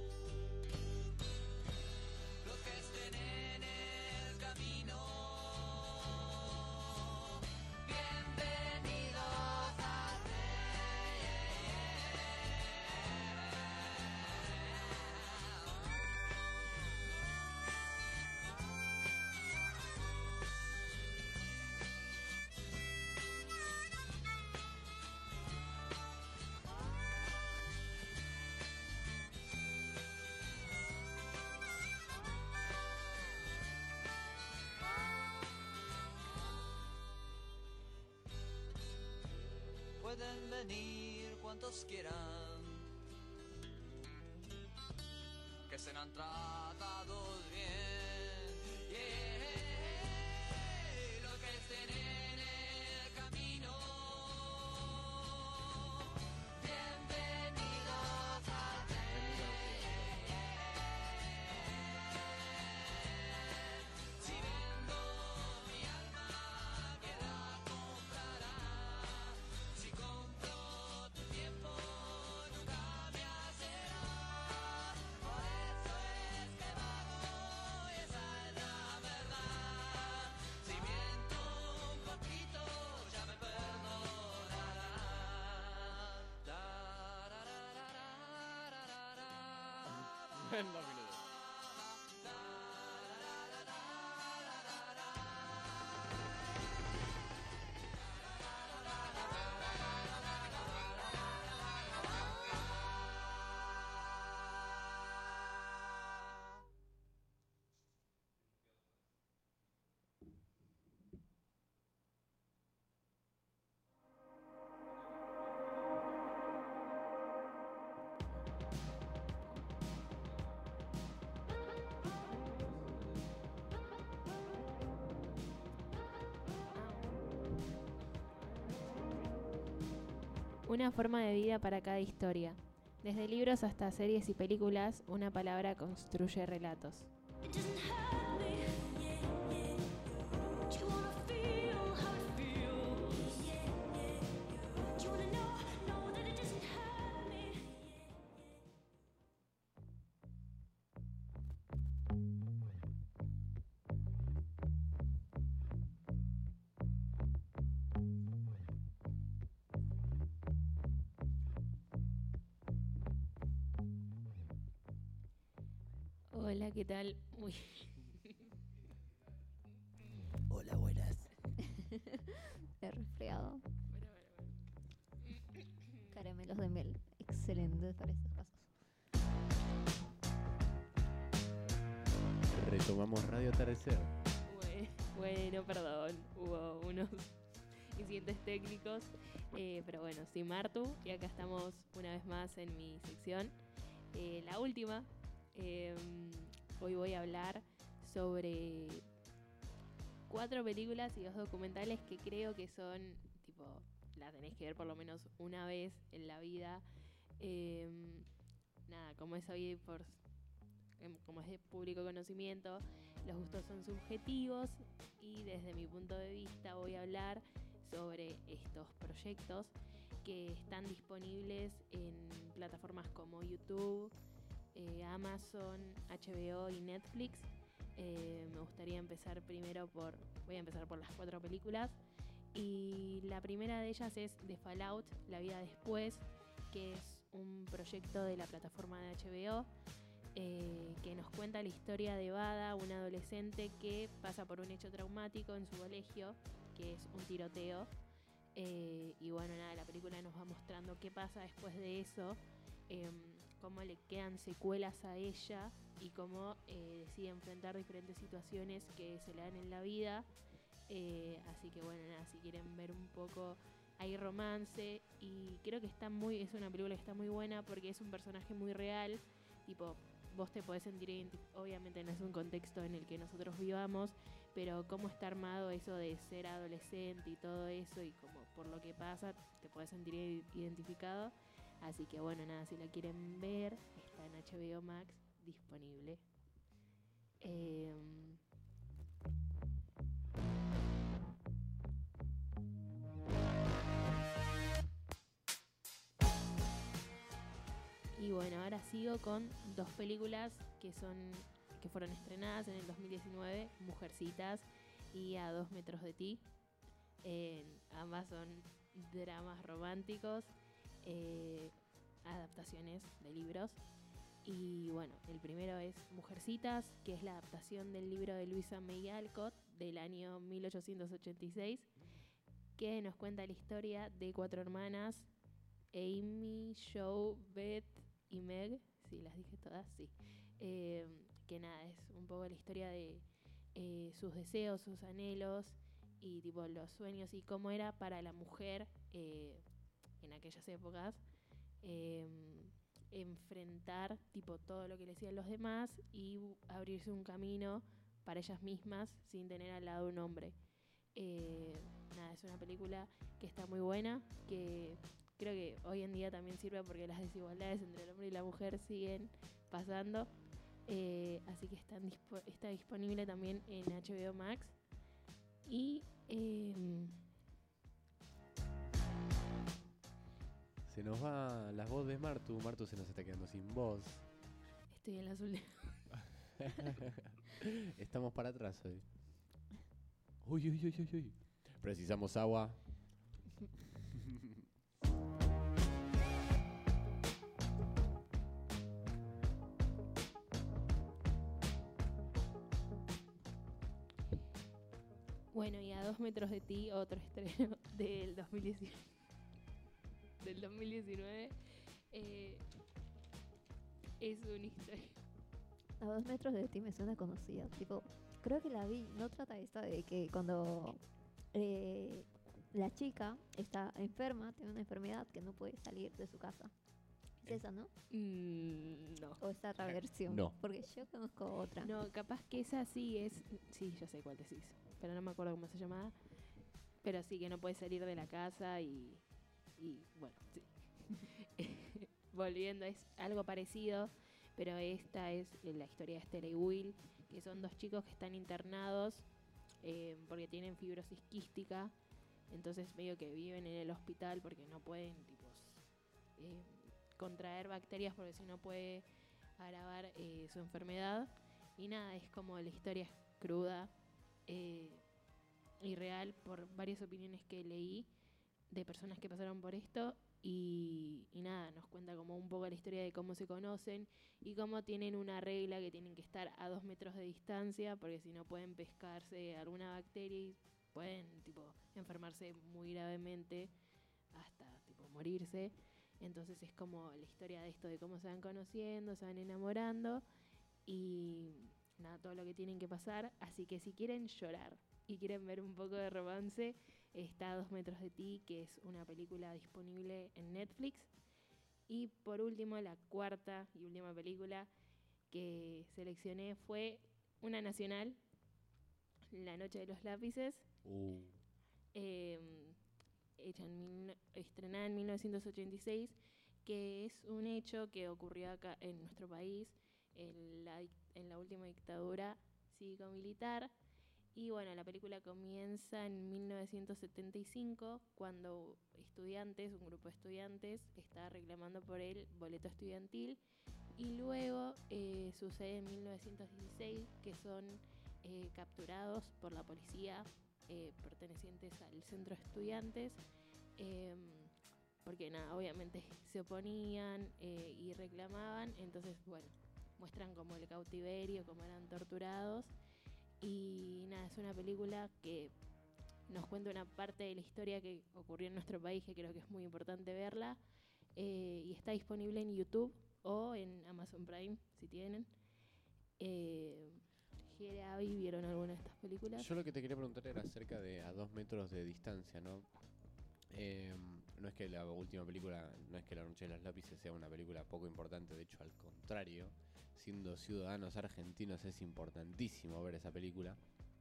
Los que estén en el camino, bienvenidos al pueden venir cuantos quieran, que serán tratados bien. Los que estén en el camino, bienvenidos al tren. Si vendo mi alma, ¿quién la comprará? Si compro tu tiempo, nunca me hacerás. Por eso es que vago, y esa es la verdad. Si miento un poquito, ya me perdonarás. En 2 minutos. Una forma de vida para cada historia. Desde libros hasta series y películas, una palabra construye relatos. It doesn't hurt me. Do you wanna feel how it feels? Do you wanna know that it doesn't hurt me? Hola, ¿qué tal? Uy, Hola, buenas. He resfriado. Caramelos de miel. Excelentes para estos casos. Retomamos Radio Atardecer. bueno, perdón, hubo unos incidentes técnicos, pero bueno, soy Martu y acá estamos una vez más en mi sección, la última. Hoy voy a hablar sobre 4 películas y 2 documentales que creo que son, tipo, las tenés que ver por lo menos una vez en la vida. Nada, como es hoy como es de público conocimiento, los gustos son subjetivos y desde mi punto de vista voy a hablar sobre estos proyectos que están disponibles en plataformas como YouTube, Amazon, HBO y Netflix. Me gustaría empezar voy a empezar por las 4 películas y la primera de ellas es The Fallout, La vida después, que es un proyecto de la plataforma de HBO que nos cuenta la historia de Vada, una adolescente que pasa por un hecho traumático en su colegio, que es un tiroteo. Y bueno, nada, la película nos va mostrando qué pasa después de eso, cómo le quedan secuelas a ella y cómo decide enfrentar diferentes situaciones que se le dan en la vida. Así que bueno, nada, si quieren ver un poco, hay romance y creo que es una película que está muy buena porque es un personaje muy real, tipo, vos te podés sentir obviamente no es un contexto en el que nosotros vivamos, pero cómo está armado eso de ser adolescente y todo eso y como por lo que pasa te podés sentir identificado. Así que bueno, nada, si la quieren ver, está en HBO Max disponible. Y bueno, ahora sigo con 2 películas que fueron estrenadas en el 2019, Mujercitas y A 2 metros de ti. Ambas son dramas románticos, adaptaciones de libros. Y bueno, el primero es Mujercitas, que es la adaptación del libro de Louisa May Alcott del año 1886, que nos cuenta la historia de 4 hermanas, Amy, Jo, Beth y Meg, sí, las dije todas, sí. Que nada, es un poco la historia de sus deseos, sus anhelos y tipo los sueños y cómo era para la mujer en aquellas épocas enfrentar tipo todo lo que le decían los demás y abrirse un camino para ellas mismas sin tener al lado un hombre. Nada, es una película que está muy buena, que creo que hoy en día también sirve porque las desigualdades entre el hombre y la mujer siguen pasando. Así que está disponible también en HBO Max. Y Se nos va las voz de Martu. Martu se nos está quedando sin voz. estoy en las últimas. Estamos para atrás hoy. Uy, uy, uy, uy, uy. Precisamos agua. Bueno, y A 2 metros de ti, otro estreno del 2019. Del 2019. Es una historia. A 2 metros de ti me suena conocida. Tipo, creo que la vi. No trata esta de que cuando la chica está enferma, tiene una enfermedad que no puede salir de su casa. Es esa, ¿no? No. O esta otra versión. No. Porque yo conozco otra. No, capaz que esa sí es. Sí, yo sé cuál decís. Pero no me acuerdo cómo se llamaba. Pero sí que no puede salir de la casa y bueno, sí. volviendo, es algo parecido, pero esta es la historia de Estela y Will, que son dos chicos que están internados porque tienen fibrosis quística, entonces medio que viven en el hospital porque no pueden contraer bacterias porque si no puede agravar su enfermedad. Y nada, es como la historia es cruda y real por varias opiniones que leí de personas que pasaron por esto. Y nada, nos cuenta como un poco la historia de cómo se conocen y cómo tienen una regla que tienen que estar a 2 metros de distancia porque si no pueden pescarse alguna bacteria y pueden enfermarse muy gravemente hasta morirse. Entonces es como la historia de esto, de cómo se van conociendo, se van enamorando y nada, todo lo que tienen que pasar. Así que si quieren llorar y quieren ver un poco de romance, está a 2 metros de ti, que es una película disponible en Netflix. Y por último, la cuarta y última película que seleccioné fue una nacional, La Noche de los Lápices, estrenada en 1986, que es un hecho que ocurrió acá en nuestro país en la última dictadura cívico-militar. Y bueno, la película comienza en 1975 cuando un grupo de estudiantes está reclamando por el boleto estudiantil, y luego sucede en 1916 que son capturados por la policía pertenecientes al centro de estudiantes porque nada, obviamente se oponían y reclamaban. Entonces bueno, muestran como el cautiverio, cómo eran torturados. Y nada, es una película que nos cuenta una parte de la historia que ocurrió en nuestro país, que creo que es muy importante verla. Y está disponible en YouTube o en Amazon Prime, si tienen. Jere, Abby, ¿vieron alguna de estas películas? Yo lo que te quería preguntar era acerca de a 2 metros de distancia, ¿no? No es que la última película, no es que La Noche de los Lápices sea una película poco importante, de hecho al contrario, siendo ciudadanos argentinos es importantísimo ver esa película.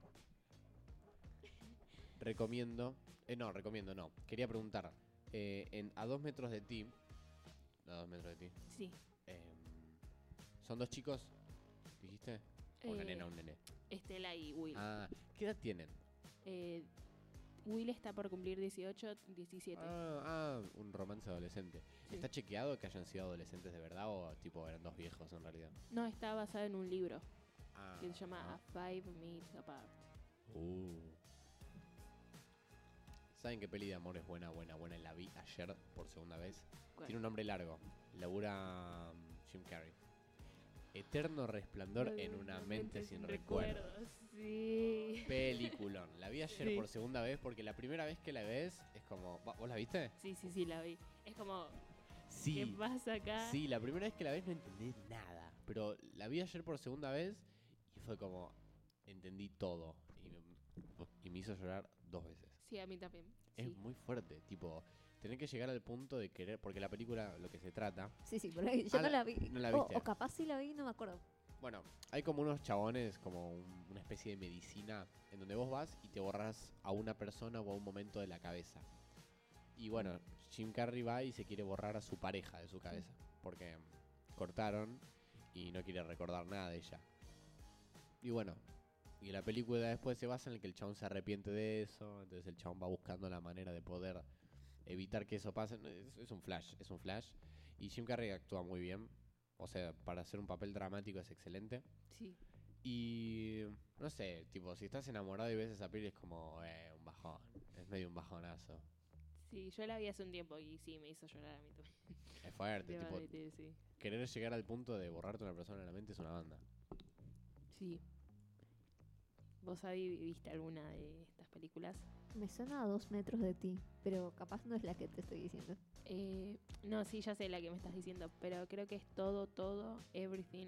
Recomiendo, no, quería preguntar, a 2 metros de ti, a 2 metros de ti, Sí. ¿son dos chicos, dijiste? ¿O una nena o un nene? Estela y Will. Ah, ¿qué edad tienen? Will está por cumplir 18, 17. Un romance adolescente. Sí. ¿Está chequeado que hayan sido adolescentes de verdad o tipo eran dos viejos en realidad? No, está basado en un libro que se llama Ah. A Five Minutes Apart. ¿Saben qué peli de amor es buena? La vi ayer por segunda vez. ¿Cuál? Tiene un nombre largo. Labura Jim Carrey. Eterno resplandor en una mente sin recuerdos. Sí. Peliculón. La vi ayer Sí. por segunda vez porque la primera vez que la ves es como... ¿Vos la viste? Sí, la vi. Es como, Sí. ¿qué pasa acá? Sí, la primera vez que la ves no entendí nada. Pero la vi ayer por segunda vez y fue como... Entendí todo. Y me hizo llorar 2 veces. Sí, a mí también. Es Sí. muy fuerte, tipo... Tener que llegar al punto de querer... Porque la película, lo que se trata... Sí, pero yo no la vi. ¿no la O- viste? o capaz sí la vi, no me acuerdo. Bueno, hay como unos chabones, como una especie de medicina en donde vos vas y te borras a una persona o a un momento de la cabeza. Y bueno, Jim Carrey va y se quiere borrar a su pareja de su cabeza, porque cortaron y no quiere recordar nada de ella. Y bueno, y la película después se basa en el que el chabón se arrepiente de eso, entonces el chabón va buscando la manera de poder evitar que eso pase. Es un flash. Y Jim Carrey actúa muy bien. O sea, para hacer un papel dramático es excelente. Sí. Y no sé, tipo, si estás enamorado y ves esa peli es como un bajón. Es medio un bajonazo. Sí, yo la vi hace un tiempo y sí, me hizo llorar a mí también. Es fuerte, Debo tipo, admitir, sí. querer llegar al punto de borrarte a una persona en la mente es una banda. Sí. ¿Vos, Abby, viste alguna de estas películas? Me suena a 2 metros de ti, pero capaz no es la que te estoy diciendo. No, sí, ya sé la que me estás diciendo, pero creo que es todo, everything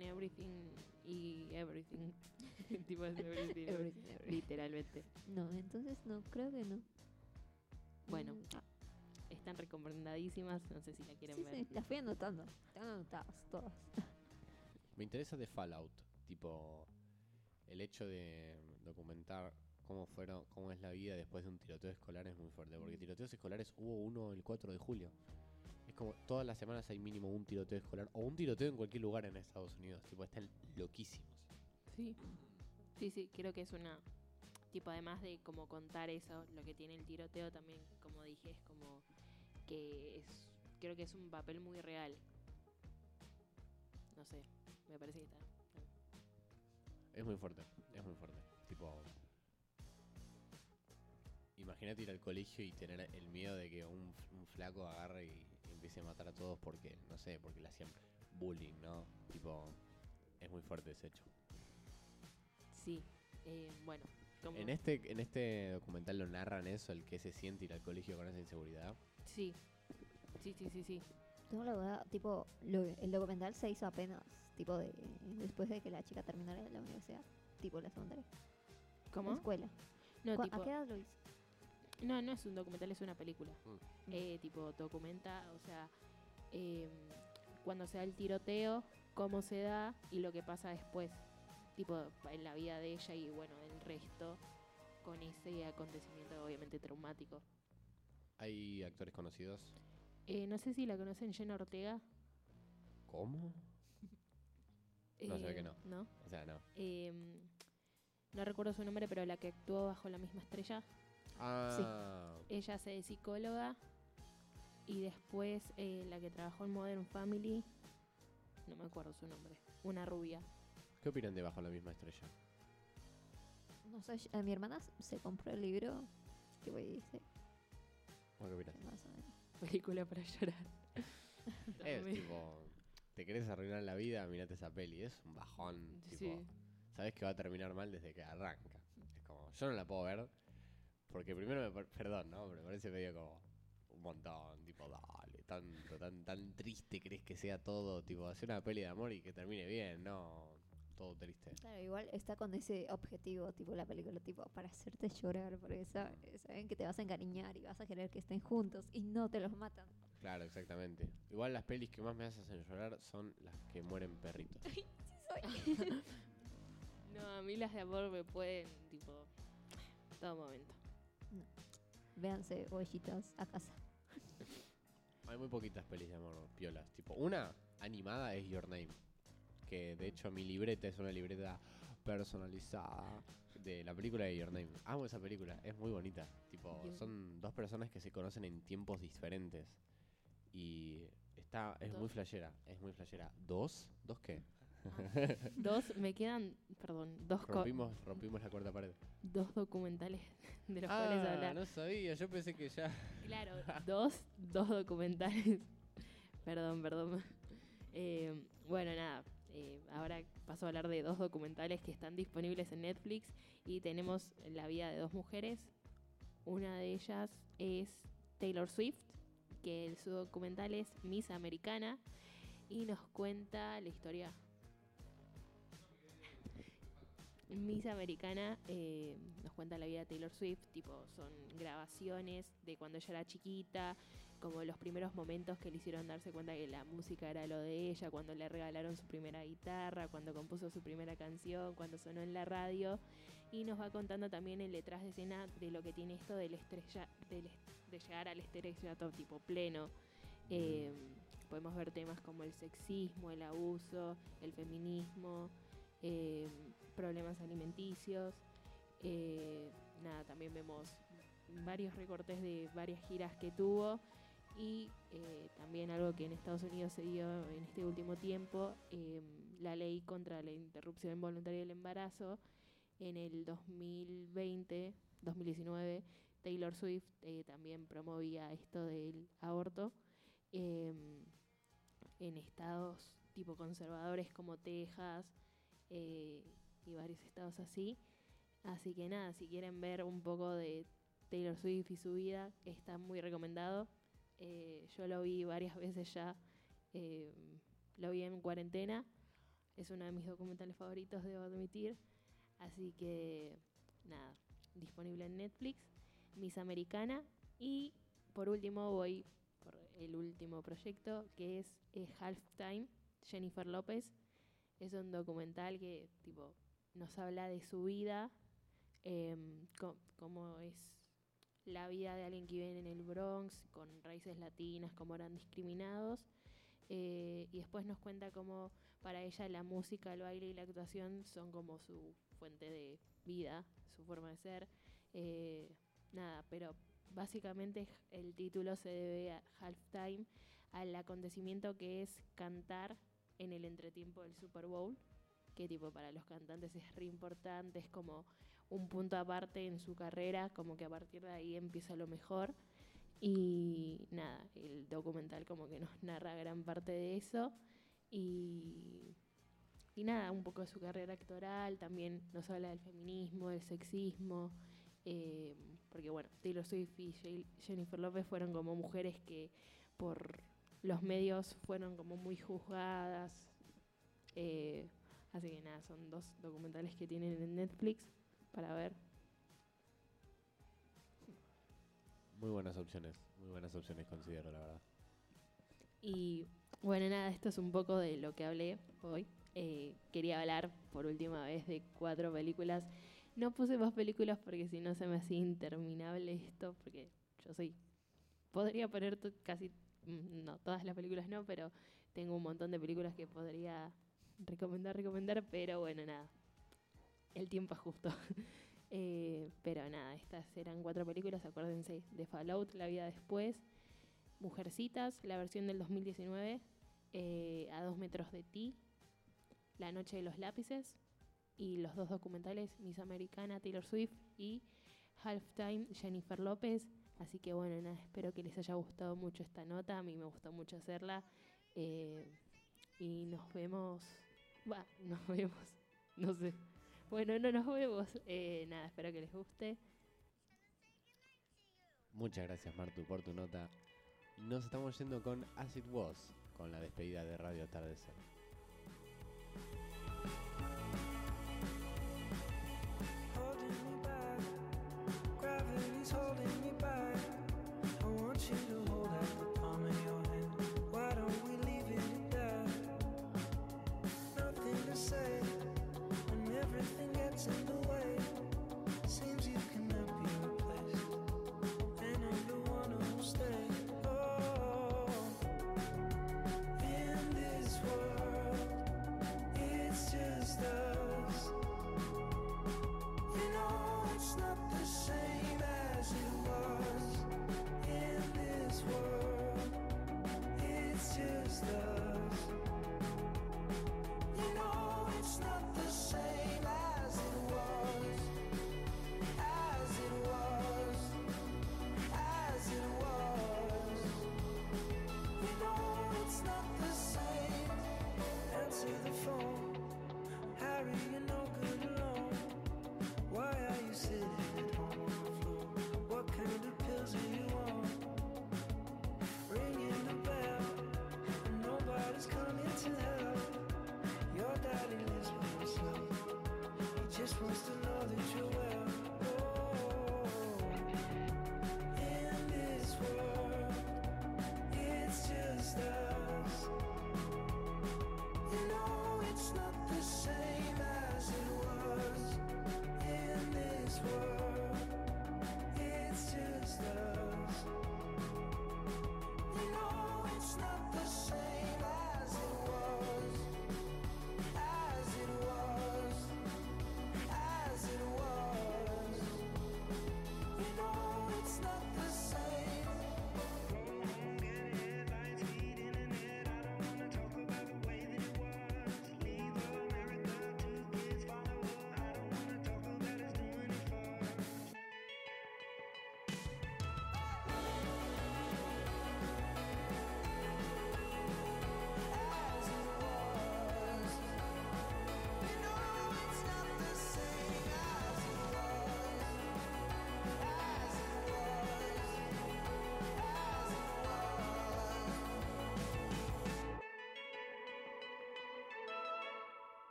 y everything. Tipo es everything, Everything, everything. literalmente. No, entonces no, creo que no. Bueno, Mm, están recomendadísimas, no sé si la quieren sí, ver. sí, las fui anotando. Están anotadas todas. Me interesa de Fallout, tipo, el hecho de documentar cómo es la vida después de un tiroteo escolar es muy fuerte. Porque tiroteos escolares hubo uno el 4 de julio. Es como todas las semanas hay mínimo un tiroteo escolar o un tiroteo en cualquier lugar en Estados Unidos. Tipo, están loquísimos. Sí. Sí, creo que es una... Tipo, además de como contar eso, lo que tiene el tiroteo también, como dije, es como que es... Creo que es un papel muy real. No sé, me parece que está... Es muy fuerte, es muy fuerte. Tipo, imagínate ir al colegio y tener el miedo de que un flaco agarre y empiece a matar a todos porque, no sé, porque le hacían bullying, ¿no? Tipo, es muy fuerte ese hecho. Sí, bueno. Como... En este documental lo narran eso, el que se siente ir al colegio con esa inseguridad. Sí. Tengo la duda, tipo, el documental se hizo apenas, tipo, después de que la chica terminara la universidad, tipo, la secundaria. ¿Cómo? La escuela. No, tipo... ¿A qué edad lo hizo? No es un documental, es una película. Mm. Tipo, documenta, o sea, cuando se da el tiroteo, cómo se da y lo que pasa después. Tipo, en la vida de ella y, bueno, el resto con ese acontecimiento obviamente traumático. ¿Hay actores conocidos? No sé si la conocen, Jenna Ortega. ¿Cómo? No, se ve que no. ¿No? O sea, no. No recuerdo su nombre, pero la que actuó bajo la misma estrella. Ah, Ella hace de psicóloga. Y después la que trabajó en Modern Family. No me acuerdo su nombre. Una rubia. ¿qué opinan de Bajo la misma estrella? No sé, mi hermana se compró el libro, tipo, y dice, ¿Vos qué opinas? más o menos. Película para llorar. Es tipo, ¿te querés arruinar la vida? Mirate esa peli. Es un bajón. Tipo, Sí. sabes que va a terminar mal desde que arranca. Es como, yo no la puedo ver. Porque primero perdón, ¿no? Pero me parece medio como un montón. Tipo, dale, tan triste crees que sea todo. Tipo, hacer una peli de amor y que termine bien, ¿no? Todo triste. Claro, igual está con ese objetivo, tipo, la película, tipo, para hacerte llorar, porque saben que te vas a encariñar y vas a querer que estén juntos y no te los matan. Claro, exactamente. Igual las pelis que más me hacen llorar son las que mueren perritos. No, a mí las de amor me pueden, tipo, todo momento. Véanse, ovejitas, a casa. Hay muy poquitas pelis de amor piolas. Tipo, una animada es Your Name. Que de hecho mi libreta es una libreta personalizada de la película de Your Name. Amo esa película, es muy bonita. Tipo, Bien. son dos personas que se conocen en tiempos diferentes. Y es Dos. muy flashera, es muy flashera. ¿Dos? ¿Dos qué? Dos, me quedan, perdón, Rompimos la cuarta pared. dos documentales de los cuales hablar. No sabía, yo pensé que ya. Claro, dos documentales. Perdón. Bueno, nada. Ahora paso a hablar de dos documentales que están disponibles en Netflix y tenemos la vida de dos mujeres. Una de ellas es Taylor Swift, que su documental es Miss Americana y nos cuenta la historia. Miss Americana nos cuenta la vida de Taylor Swift, tipo son grabaciones de cuando ella era chiquita, como los primeros momentos que le hicieron darse cuenta que la música era lo de ella, cuando le regalaron su primera guitarra, cuando compuso su primera canción, cuando sonó en la radio, y nos va contando también el detrás de escena de lo que tiene esto de llegar al estrellato tipo pleno. Podemos ver temas como el sexismo, el abuso, el feminismo, problemas alimenticios. Nada, también vemos varios recortes de varias giras que tuvo y también algo que en Estados Unidos se dio en este último tiempo, la ley contra la interrupción involuntaria del embarazo. En el 2019, Taylor Swift también promovía esto del aborto en estados tipo conservadores como Texas y varios estados así. Así que nada, si quieren ver un poco de Taylor Swift y su vida, está muy recomendado. Yo lo vi varias veces ya, lo vi en cuarentena, es uno de mis documentales favoritos, debo admitir. Así que nada, disponible en Netflix, Miss Americana. Y por último voy por el último proyecto, que es Halftime, Jennifer López. Es un documental que tipo nos habla de su vida, cómo es la vida de alguien que vive en el Bronx, con raíces latinas, cómo eran discriminados. Y después nos cuenta cómo para ella la música, el baile y la actuación son como su fuente de vida, su forma de ser. Nada, pero básicamente el título se debe a Halftime, al acontecimiento que es cantar en el entretiempo del Super Bowl, que tipo para los cantantes es re importante, es como un punto aparte en su carrera, como que a partir de ahí empieza lo mejor. Y nada, el documental como que nos narra gran parte de eso. Y nada, un poco de su carrera actoral, también nos habla del feminismo, del sexismo, porque bueno, Taylor Swift y Jennifer Lopez fueron como mujeres que por los medios fueron como muy juzgadas. Así que nada, son 2 documentales que tienen en Netflix para ver. Muy buenas opciones considero, la verdad. Y bueno, nada, esto es un poco de lo que hablé hoy. Quería hablar por última vez de 4 películas. No puse más películas porque si no se me hacía interminable esto, porque yo podría poner casi, no, todas las películas no, pero tengo un montón de películas que podría recomendar, pero bueno, nada, el tiempo es justo. Pero nada, estas eran 4 películas, acuérdense de Fallout, La vida después, Mujercitas, la versión del 2019, A 2 metros de ti, La noche de los lápices, y los 2 documentales, Miss Americana, Taylor Swift, y Halftime, Jennifer López. Así que bueno, nada, espero que les haya gustado mucho esta nota, a mí me gustó mucho hacerla. Y nos vemos, no sé. Bueno, no nos vemos. Nada, espero que les guste. Muchas gracias, Martu, por tu nota. Nos estamos yendo con As It Was, con la despedida de Radio Atardecer. Holding me back, gravity's holding me back. I want you to hold out the palm of your hand. Why don't we leave it at that? Nothing to say when everything gets in the way. Seems you cannot be replaced, and I'm the one who'll stay. Oh, in this world, it's just us. You know it's not the same as it was. In this world, it's just us. You know it's not the same as it was. As it was. As it was. You know it's not the same. Answer the phone. Harry, you're no good alone. Why are you sitting at home on the floor? What kind of pills are you on?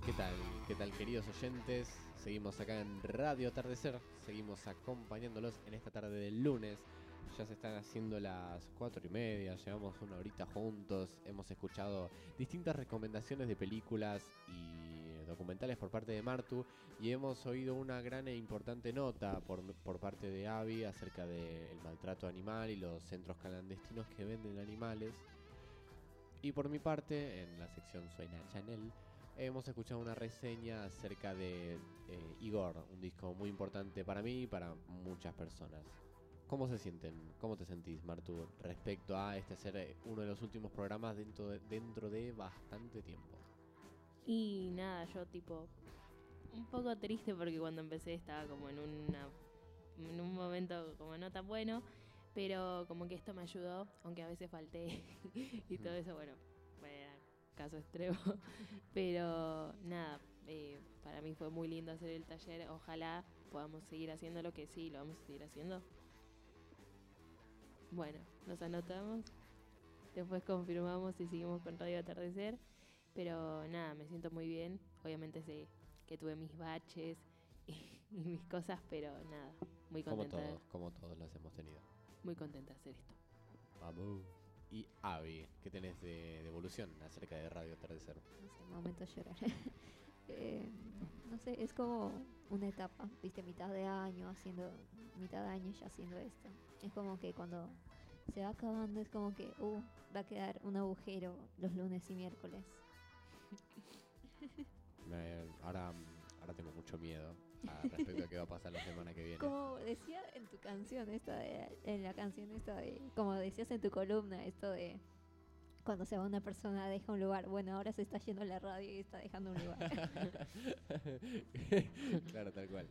¿Qué tal? ¿Qué tal, queridos oyentes? Seguimos acá en Radio Atardecer, seguimos acompañándolos en esta tarde del lunes. Ya se están haciendo las 4:30, llevamos una horita juntos, hemos escuchado distintas recomendaciones de películas y documentales por parte de Martu y hemos oído una gran e importante nota por parte de Abby acerca del maltrato animal y los centros clandestinos que venden animales. Y por mi parte, en la sección Suena Chanel, hemos escuchado una reseña acerca de Igor, un disco muy importante para mí y para muchas personas. ¿Cómo se sienten? ¿Cómo te sentís, Martu, respecto a ser uno de los últimos programas dentro de bastante tiempo? Y nada, yo tipo un poco triste porque cuando empecé estaba como en un momento como no tan bueno, pero como que esto me ayudó, aunque a veces falté y todo eso, bueno, fue caso extremo, pero nada, para mí fue muy lindo hacer el taller, ojalá podamos seguir haciendo lo que sí, lo vamos a seguir haciendo. Bueno, nos anotamos, después confirmamos y seguimos con Radio Atardecer, pero nada, me siento muy bien, obviamente sé que tuve mis baches y mis cosas, pero nada, muy contenta. Como todos las hemos tenido. Muy contenta de hacer esto. Vamos. Y Abby, ¿qué tenés de evolución acerca de Radio Atardecer? No sé, momento a llorar. No sé, es como una etapa, viste, mitad de año ya haciendo esto. Es como que cuando se va acabando es como que va a quedar un agujero los lunes y miércoles. Ahora tengo mucho miedo respecto a qué va a pasar la semana que viene. Como decía en tu canción como decías en tu columna, esto de cuando se va una persona deja un lugar. Bueno, ahora se está yendo la radio y está dejando un lugar. Claro, tal cual.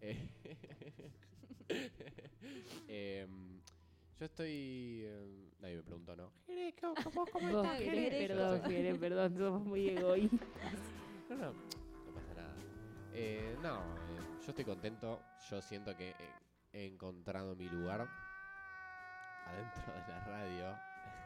Yo estoy... nadie me preguntó, ¿no? ¿Cómo Vos estás, querés, Jerez? perdón, somos muy egoístas. No pasa nada. Yo estoy contento. Yo siento que he encontrado mi lugar adentro de la radio.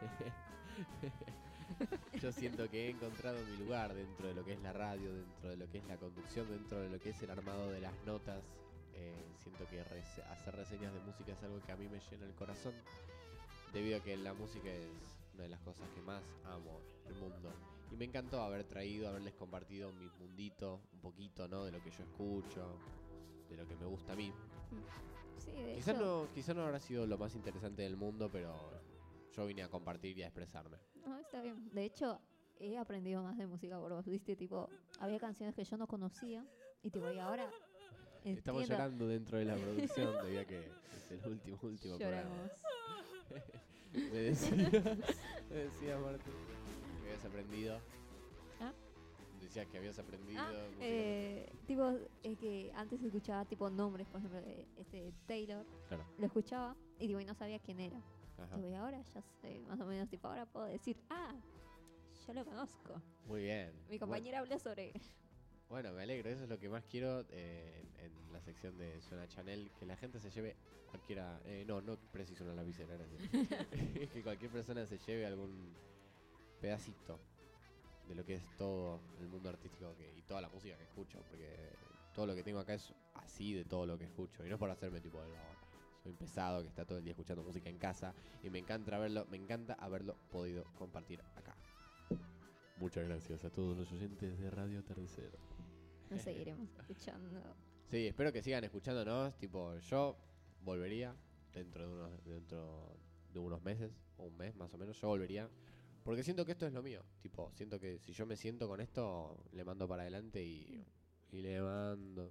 Yo siento que he encontrado mi lugar dentro de lo que es la radio, dentro de lo que es la conducción, dentro de lo que es el armado de las notas. Siento que hacer reseñas de música es algo que a mí me llena el corazón, debido a que la música es una de las cosas que más amo en el mundo. Y me encantó haberles compartido mi mundito, un poquito, ¿no? De lo que yo escucho, de lo que me gusta a mí. Sí, de Quizá hecho, no habrá sido lo más interesante del mundo, pero yo vine a compartir y a expresarme. no, está bien. De hecho, he aprendido más de música por vos, viste, tipo, había canciones que yo no conocía y tipo, y ahora Estamos entiendo. llorando dentro de la producción, debido a que es el último programa. Lloramos. Me decías, Martín, que habías aprendido. ¿Ah? Decías que habías aprendido. Tipo, que antes escuchaba tipo nombres, por ejemplo, de Taylor, Claro. lo escuchaba y digo, y no sabía quién era. Ajá. Tipo, y ahora ya sé, más o menos, tipo, ahora puedo decir, ya lo conozco. Muy bien. Mi compañera habló sobre él. Bueno, me alegro. Eso es lo que más quiero en la sección de Suena Chanel. Que la gente se lleve cualquiera... no preciso una lapicera, gracias. Que cualquier persona se lleve algún pedacito de lo que es todo el mundo artístico y toda la música que escucho. Porque todo lo que tengo acá es así de todo lo que escucho. Y no es por hacerme tipo de soy un pesado que está todo el día escuchando música en casa. Y me encanta haberlo podido compartir acá. Muchas gracias a todos los oyentes de Radio Atardecer. Nos seguiremos escuchando. Sí, espero que sigan escuchándonos. Tipo, yo volvería dentro de unos meses, o un mes más o menos, yo volvería. Porque siento que esto es lo mío. Tipo, siento que si yo me siento con esto, le mando para adelante y le mando.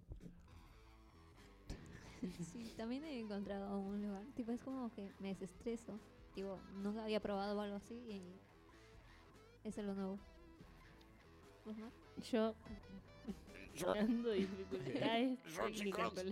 Sí, también he encontrado un lugar. Tipo, es como que me desestreso. Tipo, nunca había probado algo así y eso es lo nuevo. ¿Vos no? Yo llorando dificultades técnicas con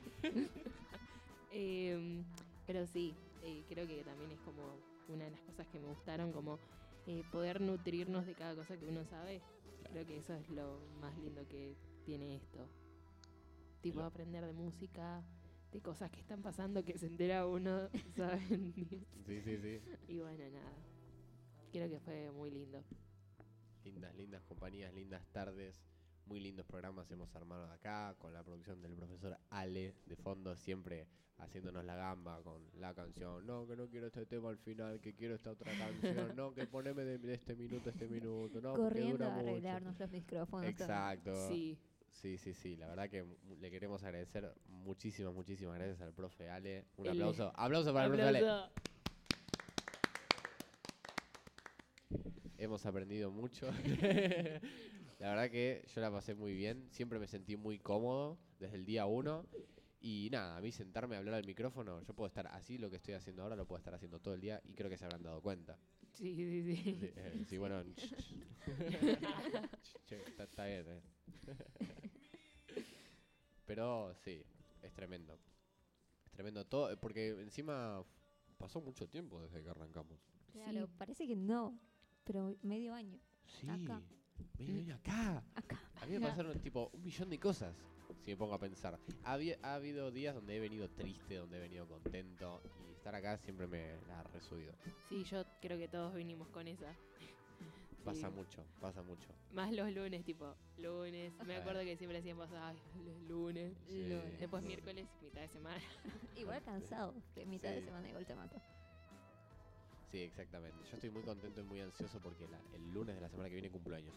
pero sí, creo que también es como una de las cosas que me gustaron, como poder nutrirnos de cada cosa que uno sabe. Creo que eso es lo más lindo que tiene esto. Tipo, aprender de música, de cosas que están pasando que se entera uno, ¿saben? Sí. Y bueno, nada. Creo que fue muy lindo. Lindas compañías, lindas tardes. muy lindos programas hemos armado acá, con la producción del profesor Ale de fondo, siempre haciéndonos la gamba con la canción. No, que no quiero este tema al final, que quiero esta otra canción. No, que poneme de este minuto a este minuto. No, porque Corriendo dura a mucho. arreglarnos los micrófonos. Exacto. Sí. Sí. La verdad que le queremos agradecer muchísimas gracias al profe Ale. Un El- aplauso. Aplauso para el profe Ale. Aplauso. Hemos aprendido mucho. La verdad que yo la pasé muy bien. Siempre me sentí muy cómodo desde el día 1. Y nada, a mí sentarme a hablar al micrófono, yo puedo estar así, lo que estoy haciendo ahora lo puedo estar haciendo todo el día y creo que se habrán dado cuenta. Sí. Sí, bueno. Che, está bien, Pero sí, es tremendo. Es tremendo todo, porque encima pasó mucho tiempo desde que arrancamos. Claro, Sí. parece que no, pero medio año. Sí, Acá. medio año acá. A mí me pasaron tipo 1.000.000 de cosas, si me pongo a pensar. Ha habido días donde he venido triste, donde he venido contento, y estar acá siempre me la ha resubido. Sí, yo creo que todos vinimos con esa. Pasa Sí. mucho. Más los lunes, tipo, lunes. Me acuerdo que siempre decíamos, ay, los lunes. Sí. Después miércoles, mitad de semana. Igual cansado, que mitad de Sí. semana igual te mato. Sí, exactamente. Yo estoy muy contento y muy ansioso porque el lunes de la semana que viene cumplo años.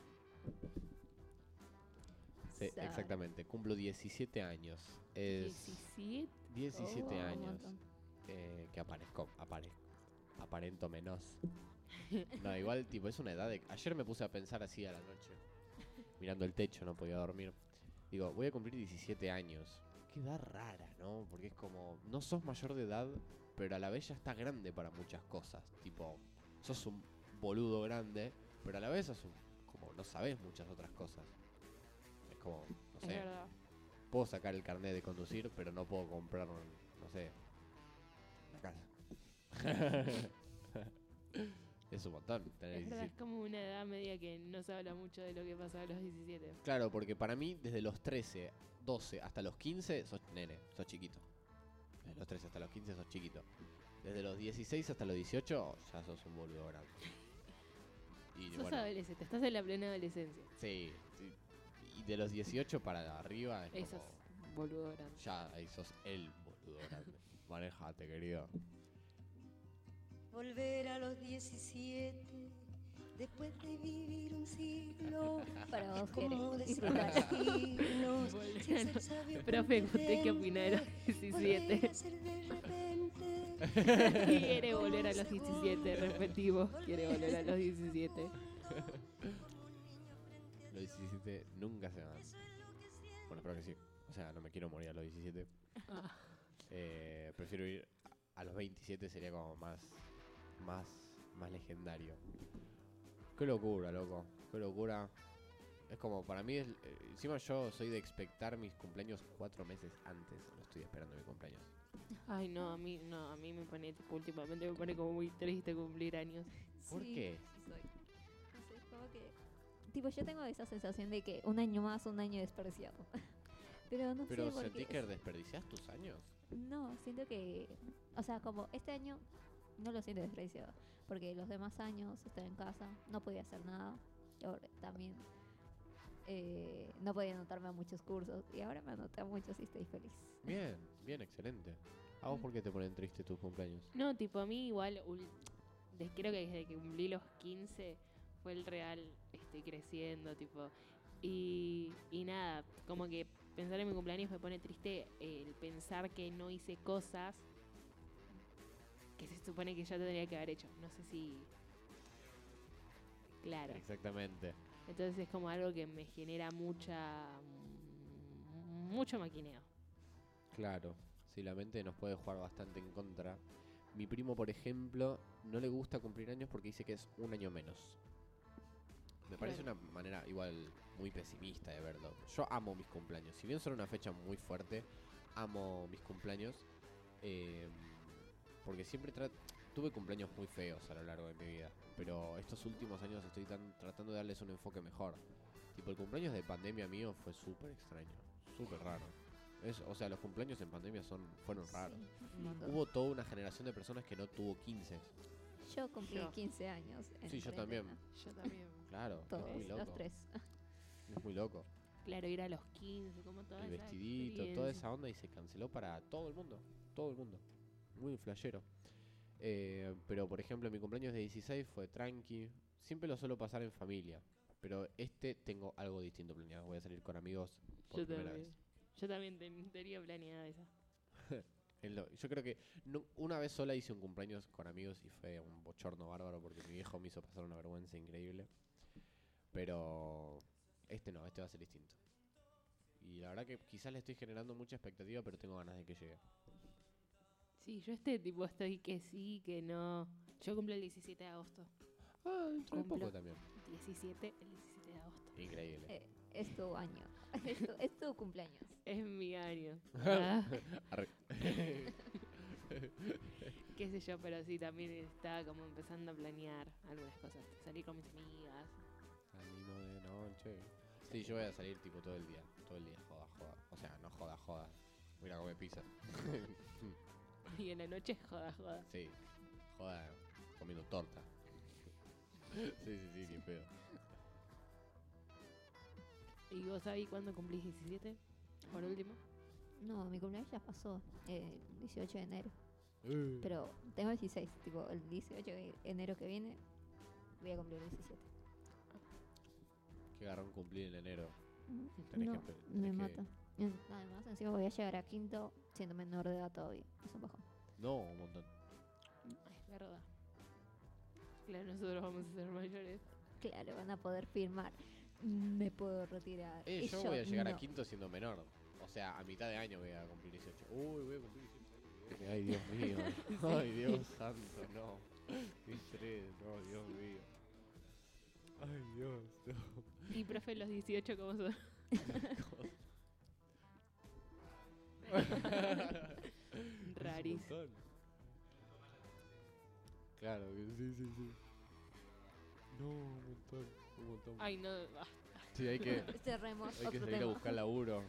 Sí, Sa- exactamente. Cumplo 17 años. Es 17. 17 Oh, un años montón. que aparento menos. No, igual, tipo, es una edad de... Ayer me puse a pensar así a la noche, mirando el techo, no podía dormir. Digo, voy a cumplir 17 años. Qué edad rara, ¿no? Porque es como, no sos mayor de edad, pero a la vez ya estás grande para muchas cosas. Tipo, sos un boludo grande, pero a la vez sos como, no sabés muchas otras cosas. Es como, no Es sé, verdad. puedo sacar el carnet de conducir, pero no puedo comprar, no sé, la casa. Es un montón tener Es verdad, 17. es como una edad media que no se habla mucho de lo que pasa a los 17. Claro, porque para mí, desde los 13, 12 hasta los 15, sos nene, sos chiquito. Desde los 13 hasta los 15 sos chiquito. Desde los 16 hasta los 18, ya sos un boludo grande. Y Sos bueno, adolescente, estás en la plena adolescencia. sí. Y de los 18 para arriba es Eso como, es boludo grande. ya ahí sos el boludo grande. Manejate, querido. Volver a los 17, después de vivir un siglo. Para vos, Como Jere, decir disfrutar. destinos, Volver sin a ser los- sabio Profe, ¿usted qué opina de los competente, 17? volver a ser de repente. Quiere volver a los 17, repetimos. Quiere volver a los 17. Los 17 nunca se van. Bueno, espero que sí. O sea, no me quiero morir a los 17. Ah. Prefiero ir a los 27, sería como más legendario. Qué locura, loco. Qué locura. Es como, para mí, encima yo soy de expectar mis cumpleaños 4 meses antes. No estoy esperando mi cumpleaños. Ay, no, a mí me pone, tipo, últimamente me pone como muy triste cumplir años. ¿Por Sí, qué? sí soy. No sé, como que... Tipo, yo tengo esa sensación de que un año más, un año desperdiciado. Pero no Pero sé por ¿sentís qué. que desperdiciás tus años? No, siento que... O sea, como este año no lo siento desperdiciado. Porque los demás años estar en casa, no podía hacer nada. Y ahora también no podía anotarme a muchos cursos. Y ahora me anoté a muchos y estoy feliz. Bien, bien, excelente. ¿A vos por qué te ponen triste tus cumpleaños? No, tipo, a mí igual, creo que desde que cumplí los 15 fue el real, estoy creciendo, tipo. Y nada, como que pensar en mi cumpleaños me pone triste el pensar que no hice cosas que se supone que ya tendría que haber hecho. No sé si... Claro. Exactamente. Entonces es como algo que me genera mucho maquineo. Claro, sí, la mente nos puede jugar bastante en contra. Mi primo, por ejemplo, no le gusta cumplir años porque dice que es un año menos. Me parece una manera igual muy pesimista de verlo. Yo amo mis cumpleaños. Si bien son una fecha muy fuerte, amo mis cumpleaños. Porque siempre tuve cumpleaños muy feos a lo largo de mi vida. Pero estos últimos años estoy tratando de darles un enfoque mejor. Tipo, el cumpleaños de pandemia mío fue súper extraño. Súper raro. O sea, los cumpleaños en pandemia fueron raros. Sí, un montón. Hubo toda una generación de personas que no tuvo 15. Yo cumplí Yo. 15 años. en Sí, yo cuarentena. también. Yo también. Claro, Todos, es muy loco. los tres. Es muy loco. Claro, ir a los 15, como toda El esa vestidito, toda experiencia. esa onda y se canceló para todo el mundo. Todo el mundo. Muy flashero. Pero por ejemplo, mi cumpleaños de 16 fue tranqui. Siempre lo suelo pasar en familia. Pero tengo algo distinto planeado. Voy a salir con amigos por Yo primera también. vez. Yo también tenía planeada esa. Yo creo que una vez sola hice un cumpleaños con amigos y fue un bochorno bárbaro porque mi viejo me hizo pasar una vergüenza increíble. Pero no, este va a ser distinto. Y la verdad que quizás le estoy generando mucha expectativa, pero tengo ganas de que llegue. Sí, yo tipo estoy que sí, que no. Yo cumplo el 17 de agosto. Ah, dentro de Cumplo. poco también. 17, el 17 de agosto. Increíble. Es tu año. Es tu cumpleaños. Es mi año. Ah, Arre. qué sé yo, pero sí, también estaba como empezando a planear algunas cosas. Salir con mis amigas. Salimos de noche. Sí, yo voy a salir tipo todo el día. Todo el día, joda, joda. O sea, no joda, joda. Voy a ir a comer pizza. Y en la noche, joda, joda. Sí, joda, comiendo torta. Sí, ni pedo. ¿Y vos sabés cuándo cumplís 17? Por último. No, mi cumpleaños ya pasó. El 18 de enero. Pero tengo 16. Tipo, el 18 de enero que viene voy a cumplir 17. Qué garrón cumplir en enero. Tenés No, que me tenés que- mata. Además, encima voy a llegar a quinto siendo menor de edad todavía. Es un bajón. No, un montón. Es verdad. Claro, nosotros vamos a ser mayores. Claro, van a poder firmar. Me puedo retirar. Y Yo voy a llegar a no. quinto siendo menor. O sea, a mitad de año voy a cumplir 18. Uy, voy a cumplir 18. Ay, Dios mío. Ay, Dios santo, no. Qué estrés, no, Dios mío. Ay, Dios, no. Y profe, los 18, ¿cómo son? Raris. Es un montón. Claro, que sí. No, un montón, un montón. Ay, no. Sí, hay que Cerremos hay que otro salir a tema. buscar laburo.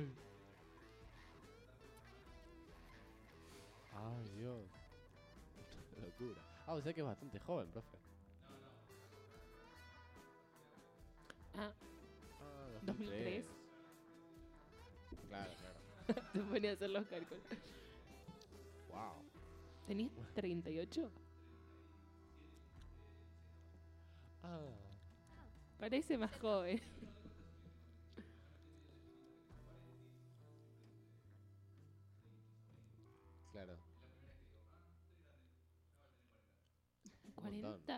Ay, Dios. Locura. O sea que es bastante joven, profe. Ah, Ah, 2003. Claro. te ponía a hacer los cálculos. Wow. ¿Tenías 38? Ah. Parece más joven. Claro. montón. ¿40?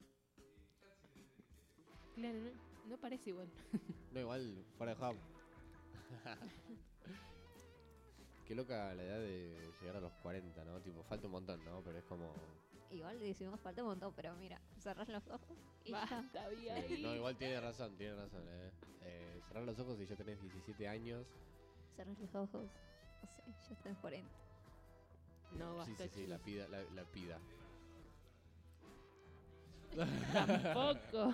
Claro, no parece igual. No, igual, fuera de joda. Qué loca la edad de llegar a los 40, ¿no? Tipo, falta un montón, ¿no? Pero es como... Igual decimos falta un montón, pero mira, cerrás los ojos y ya. Basta, vi ahí. No, igual tiene razón, cerrar los ojos y ya tenés 17 años. Cerrás los ojos. No sé, ya estás en 40. No, Sí, basta. sí, la pida. Tampoco.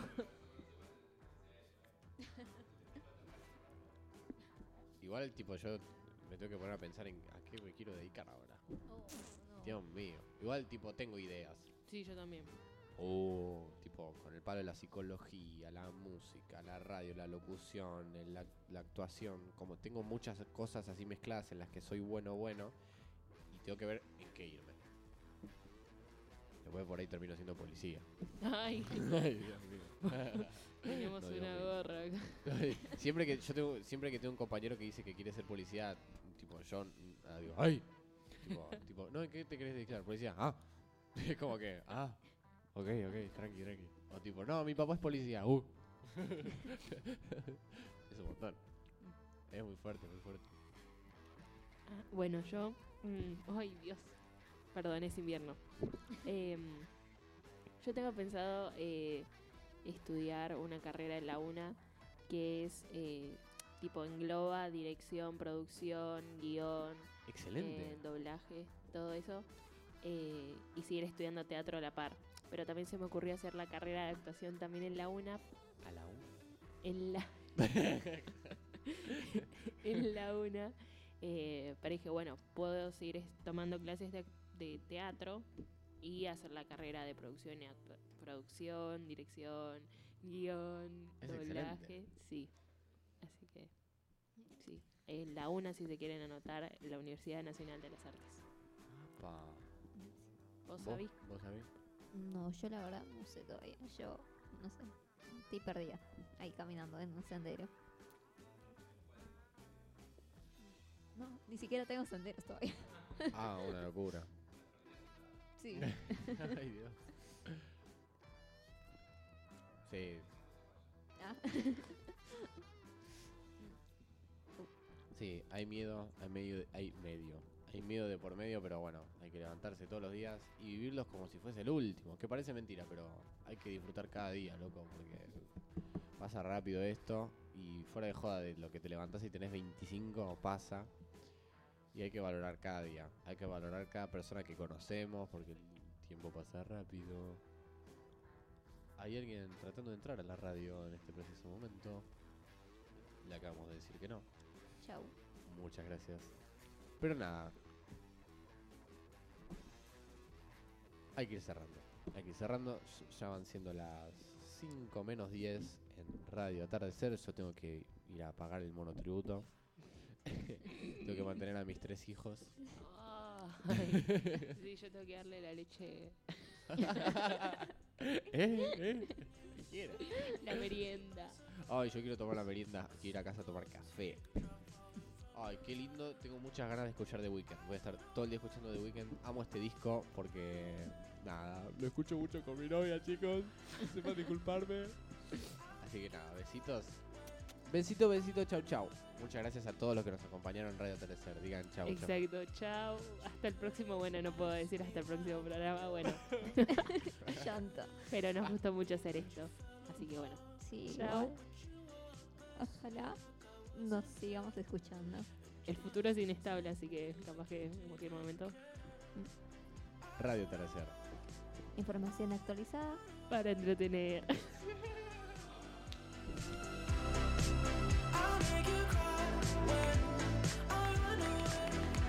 Igual, tipo, yo me tengo que poner a pensar en a qué me quiero dedicar ahora. Dios mío. Igual, tipo, tengo ideas. Sí, yo también. Tipo, con el palo de la psicología, la música, la radio, la locución, la actuación. Como tengo muchas cosas así mezcladas en las que soy bueno, y tengo que ver en qué irme. Después por ahí termino siendo policía. Ay, Ay, Dios mío. tenemos No, Dios una mío. gorra acá. siempre que tengo un compañero que dice que quiere ser policía, tipo, yo digo, ¡ay! Tipo, no, ¿en qué te querés dedicar? Policía, es como que, ok, tranqui. O tipo, no, mi papá es policía, Es un montón. Es muy fuerte. Ah, bueno, yo... ay, Dios. Perdón, es invierno. Yo tengo pensado estudiar una carrera en la UNA que es tipo engloba dirección, producción, guión, Excelente. doblaje, todo eso. Y seguir estudiando teatro a la par. Pero también se me ocurrió hacer la carrera de actuación también en la UNA. A la U. En la, en la UNA. Pero dije, bueno, puedo seguir tomando clases de teatro y hacer la carrera de producción y producción, dirección, guión, Es doblaje. excelente. Sí. Así que Sí. La UNA, si se quieren anotar, la Universidad Nacional de las Artes. Pa. ¿Vos sabés? ¿Vos sabés? No, yo la verdad no sé todavía. Yo no sé. Estoy perdida. Ahí caminando en un sendero. No, ni siquiera tengo senderos todavía. Ah, una locura. Sí. Ay, Dios. Sí, Ah. sí, hay miedo, hay miedo de por medio, pero bueno, hay que levantarse todos los días y vivirlos como si fuese el último, que parece mentira, pero hay que disfrutar cada día, loco, porque pasa rápido esto y fuera de joda de lo que te levantás y tenés 25, pasa y hay que valorar cada día, hay que valorar cada persona que conocemos porque el tiempo pasa rápido. Hay alguien tratando de entrar a la radio en este preciso momento. Le acabamos de decir que no. Chau. Muchas gracias. Pero nada. Hay que ir cerrando. Hay que ir cerrando. Ya van siendo las 5 menos 10 en Radio Atardecer. Yo tengo que ir a pagar el monotributo. Tengo que mantener a mis 3 hijos. Ay, sí, yo tengo que darle la leche, ¿Qué quiere? la merienda. Ay, yo quiero tomar la merienda. Quiero ir a casa a tomar café. Ay, qué lindo. Tengo muchas ganas de escuchar The Weeknd. Voy a estar todo el día escuchando The Weeknd. Amo este disco porque... Nada, lo escucho mucho con mi novia, chicos. Sepan disculparme. Así que nada, besitos. Besito, besito, chau, chau. Muchas gracias a todos los que nos acompañaron en Radio Atardecer. Digan chau, chau. Exacto, chao. Hasta el próximo, bueno, no puedo decir hasta el próximo programa, bueno. Llanto. Pero nos gustó mucho hacer esto. Así que bueno. Sí, Chao. igual. Ojalá nos sigamos escuchando. El futuro es inestable, así que capaz que en cualquier momento. Radio Atardecer. Información actualizada. Para entretener. I'll make you cry when I run away.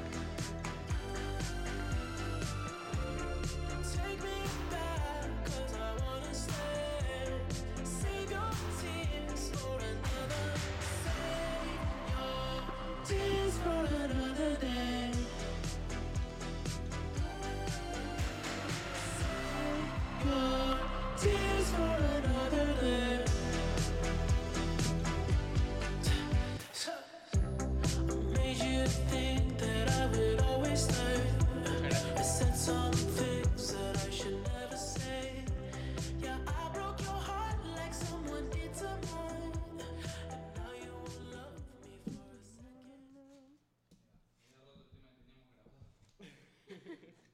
Take me back, 'cause I wanna stay. Save your tears for another. Save your tears for another day. Save your tears for another day. Made you think that I would always stay. I said some things that I should never say. Yeah, I broke your heart like someone did to mine. And now you won't love me for a second.